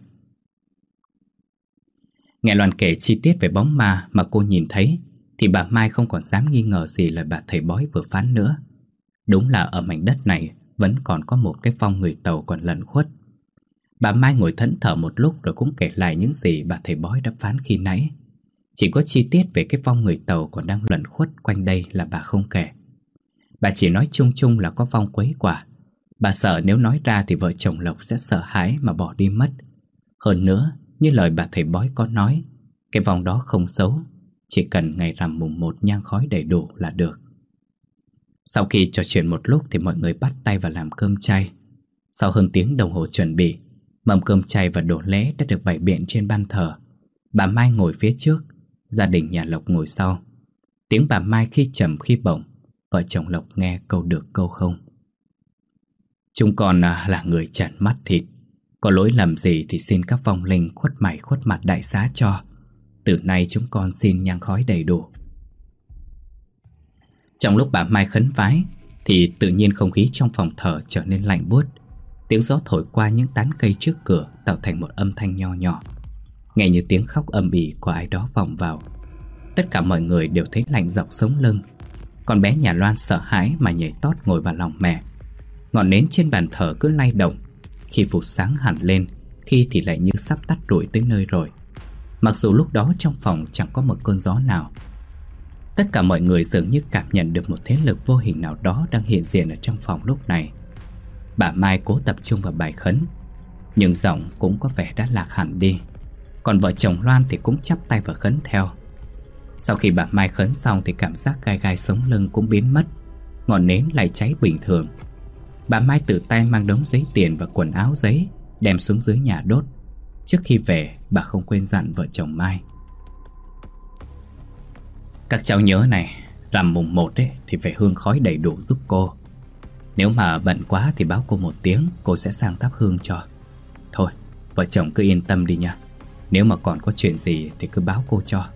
Nghe Loan kể chi tiết về bóng ma mà cô nhìn thấy thì bà Mai không còn dám nghi ngờ gì lời bà thầy bói vừa phán nữa. Đúng là ở mảnh đất này vẫn còn có một cái vong người Tàu còn lẩn khuất. Bà Mai ngồi thẫn thờ một lúc rồi cũng kể lại những gì bà thầy bói đã phán khi nãy. Chỉ có chi tiết về cái vong người Tàu còn đang lẩn khuất quanh đây là bà không kể. Bà chỉ nói chung chung là có vong quấy quả. Bà sợ nếu nói ra thì vợ chồng Lộc sẽ sợ hãi mà bỏ đi mất. Hơn nữa, như lời bà thầy bói có nói, cái vong đó không xấu, chỉ cần ngày rằm mùng một nhang khói đầy đủ là được. Sau khi trò chuyện một lúc thì mọi người bắt tay vào làm cơm chay. Sau hơn tiếng đồng hồ chuẩn bị, mâm cơm chay và đồ lễ đã được bày biện trên ban thờ. Bà Mai ngồi phía trước, gia đình nhà Lộc ngồi sau. Tiếng bà Mai khi trầm khi bổng, vợ chồng Lộc nghe câu được câu không. Chúng con là người trần mắt thịt, có lỗi lầm gì thì xin các vong linh khuất mày khuất mặt đại xá cho. Từ nay chúng con xin nhang khói đầy đủ. Trong lúc bà Mai khấn vái thì tự nhiên không khí trong phòng thờ trở nên lạnh buốt. Tiếng gió thổi qua những tán cây trước cửa tạo thành một âm thanh nho nhỏ, nghe như tiếng khóc âm ỉ của ai đó vọng vào. Tất cả mọi người đều thấy lạnh dọc sống lưng. Con bé nhà Loan sợ hãi mà nhảy tót ngồi vào lòng mẹ. Ngọn nến trên bàn thờ cứ lay động, khi phụt sáng hẳn lên, khi thì lại như sắp tắt rụi tới nơi rồi. Mặc dù lúc đó trong phòng chẳng có một cơn gió nào. Tất cả mọi người dường như cảm nhận được một thế lực vô hình nào đó đang hiện diện ở trong phòng lúc này. Bà Mai cố tập trung vào bài khấn, nhưng giọng cũng có vẻ đã lạc hẳn đi. Còn vợ chồng Loan thì cũng chắp tay và khấn theo. Sau khi bà Mai khấn xong thì cảm giác gai gai sống lưng cũng biến mất. Ngọn nến lại cháy bình thường. Bà Mai tự tay mang đống giấy tiền và quần áo giấy đem xuống dưới nhà đốt. Trước khi về, bà không quên dặn vợ chồng Mai: các cháu nhớ này, rằm mùng một ấy, thì phải hương khói đầy đủ giúp cô. Nếu mà bận quá thì báo cô một tiếng, cô sẽ sang thắp hương cho. Thôi, vợ chồng cứ yên tâm đi nha. Nếu mà còn có chuyện gì thì cứ báo cô cho.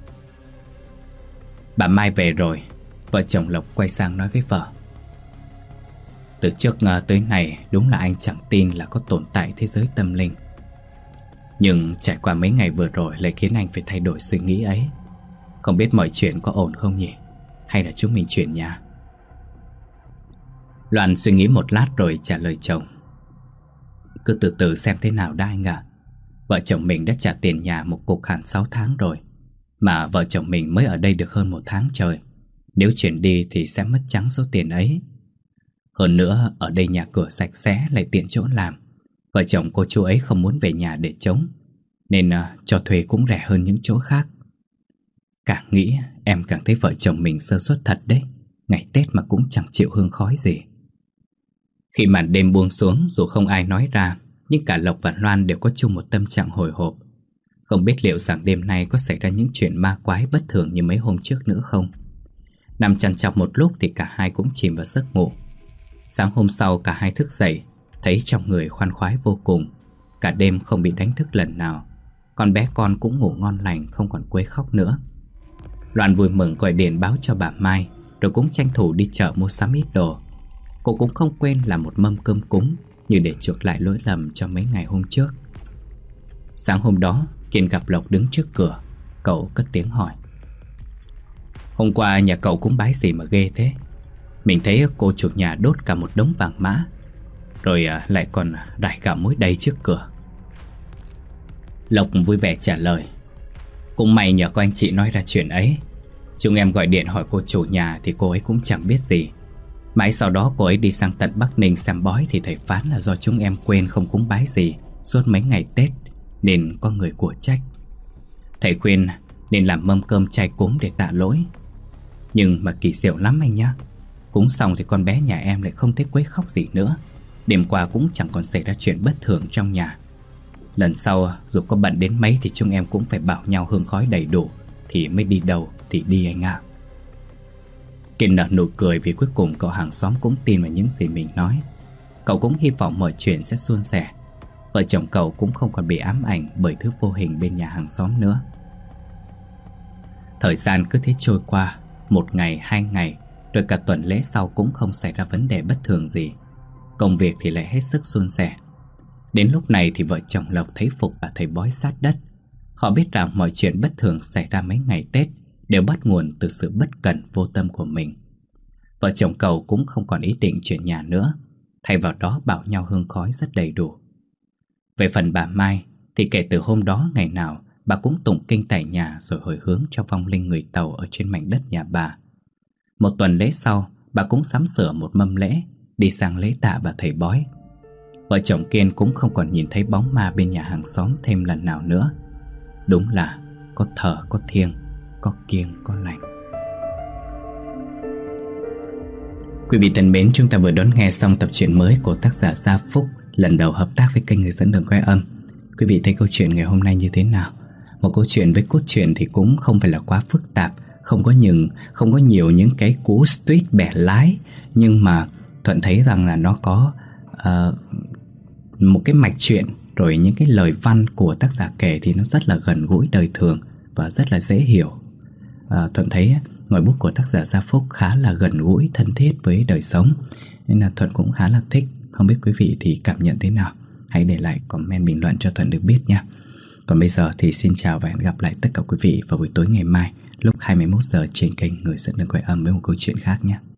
Bà Mai về rồi, vợ chồng Lộc quay sang nói với vợ: từ trước tới nay đúng là anh chẳng tin là có tồn tại thế giới tâm linh. Nhưng trải qua mấy ngày vừa rồi lại khiến anh phải thay đổi suy nghĩ ấy. Không biết mọi chuyện có ổn không nhỉ? Hay là chúng mình chuyển nhà? Loan suy nghĩ một lát rồi trả lời chồng: cứ từ từ xem thế nào đã anh ạ. Vợ chồng mình đã trả tiền nhà một cục hẳn sáu tháng rồi. Mà vợ chồng mình mới ở đây được hơn một tháng trời. Nếu chuyển đi thì sẽ mất trắng số tiền ấy. Hơn nữa ở đây nhà cửa sạch sẽ lại tiện chỗ làm. Vợ chồng cô chú ấy không muốn về nhà để trống, nên uh, cho thuê cũng rẻ hơn những chỗ khác. Càng nghĩ em càng thấy vợ chồng mình sơ suất thật đấy. Ngày Tết mà cũng chẳng chịu hương khói gì. Khi màn đêm buông xuống, dù không ai nói ra, nhưng cả Lộc và Loan đều có chung một tâm trạng hồi hộp. Không biết liệu rằng đêm nay có xảy ra những chuyện ma quái bất thường như mấy hôm trước nữa không. Nằm chằn chọc một lúc thì cả hai cũng chìm vào giấc ngủ. Sáng hôm sau cả hai thức dậy, thấy trong người khoan khoái vô cùng. Cả đêm không bị đánh thức lần nào. Con bé con cũng ngủ ngon lành, không còn quấy khóc nữa. Loan vui mừng gọi điện báo cho bà Mai, rồi cũng tranh thủ đi chợ mua sắm ít đồ. Cô cũng không quên làm một mâm cơm cúng, như để chuộc lại lỗi lầm cho mấy ngày hôm trước. Sáng hôm đó Kiên gặp Lộc đứng trước cửa. Cậu cất tiếng hỏi: hôm qua nhà cậu cúng bái gì mà ghê thế? Mình thấy cô chủ nhà đốt cả một đống vàng mã, rồi lại còn rải cả muối đầy trước cửa. Lộc vui vẻ trả lời: cũng may nhờ có anh chị nói ra chuyện ấy. Chúng em gọi điện hỏi cô chủ nhà thì cô ấy cũng chẳng biết gì. Mãi sau đó cô ấy đi sang tận Bắc Ninh xem bói thì thầy phán là do chúng em quên không cúng bái gì suốt mấy ngày Tết, nên có người của trách. Thầy khuyên nên làm mâm cơm chay cúng để tạ lỗi. Nhưng mà kỳ diệu lắm anh nhá. Cúng xong thì con bé nhà em lại không thấy quấy khóc gì nữa. Đêm qua cũng chẳng còn xảy ra chuyện bất thường trong nhà. Lần sau dù có bận đến mấy thì chúng em cũng phải bảo nhau hương khói đầy đủ thì mới đi đâu thì đi anh ạ. Kiên nở nụ cười vì cuối cùng cậu hàng xóm cũng tin vào những gì mình nói. Cậu cũng hy vọng mọi chuyện sẽ suôn sẻ. Vợ chồng cậu cũng không còn bị ám ảnh bởi thứ vô hình bên nhà hàng xóm nữa. Thời gian cứ thế trôi qua, một ngày, hai ngày, rồi cả tuần lễ sau cũng không xảy ra vấn đề bất thường gì. Công việc thì lại hết sức suôn sẻ. Đến lúc này thì vợ chồng Lộc thấy phục và thầy bói sát đất. Họ biết rằng mọi chuyện bất thường xảy ra mấy ngày Tết đều bắt nguồn từ sự bất cẩn vô tâm của mình. Vợ chồng cậu cũng không còn ý định chuyển nhà nữa. thay vào đó bảo nhau hương khói rất đầy đủ. Về phần bà Mai thì kể từ hôm đó ngày nào bà cũng tụng kinh tại nhà rồi hồi hướng cho vong linh người Tàu ở trên mảnh đất nhà bà. Một tuần lễ sau, bà cũng sắm sửa một mâm lễ, đi sang lễ tạ bà thầy bói. Vợ chồng Kiên cũng không còn nhìn thấy bóng ma bên nhà hàng xóm thêm lần nào nữa. Đúng là có thờ có thiêng, có kiêng có lành. Quý vị thân mến, chúng ta vừa đón nghe xong tập truyện mới của tác giả Gia Phúc, lần đầu hợp tác với kênh Người Dẫn Đường Quay Âm. Quý vị thấy câu chuyện ngày hôm nay như thế nào? Một câu chuyện với cốt truyện thì cũng không phải là quá phức tạp, không có những không có nhiều những cái cú tweet bẻ lái, nhưng mà Thuận thấy rằng là nó có uh, một cái mạch truyện, rồi những cái lời văn của tác giả kể thì nó rất là gần gũi đời thường và rất là dễ hiểu. uh, Thuận thấy ngòi bút của tác giả Gia Phúc khá là gần gũi, thân thiết với đời sống, nên là Thuận cũng khá là thích. Không biết quý vị thì cảm nhận thế nào? Hãy để lại comment bình luận cho Thuận được biết nha. Còn bây giờ thì xin chào và hẹn gặp lại tất cả quý vị vào buổi tối ngày mai lúc hai mươi mốt giờ trên kênh Người Dẫn Đường Quay Âm với một câu chuyện khác nhé.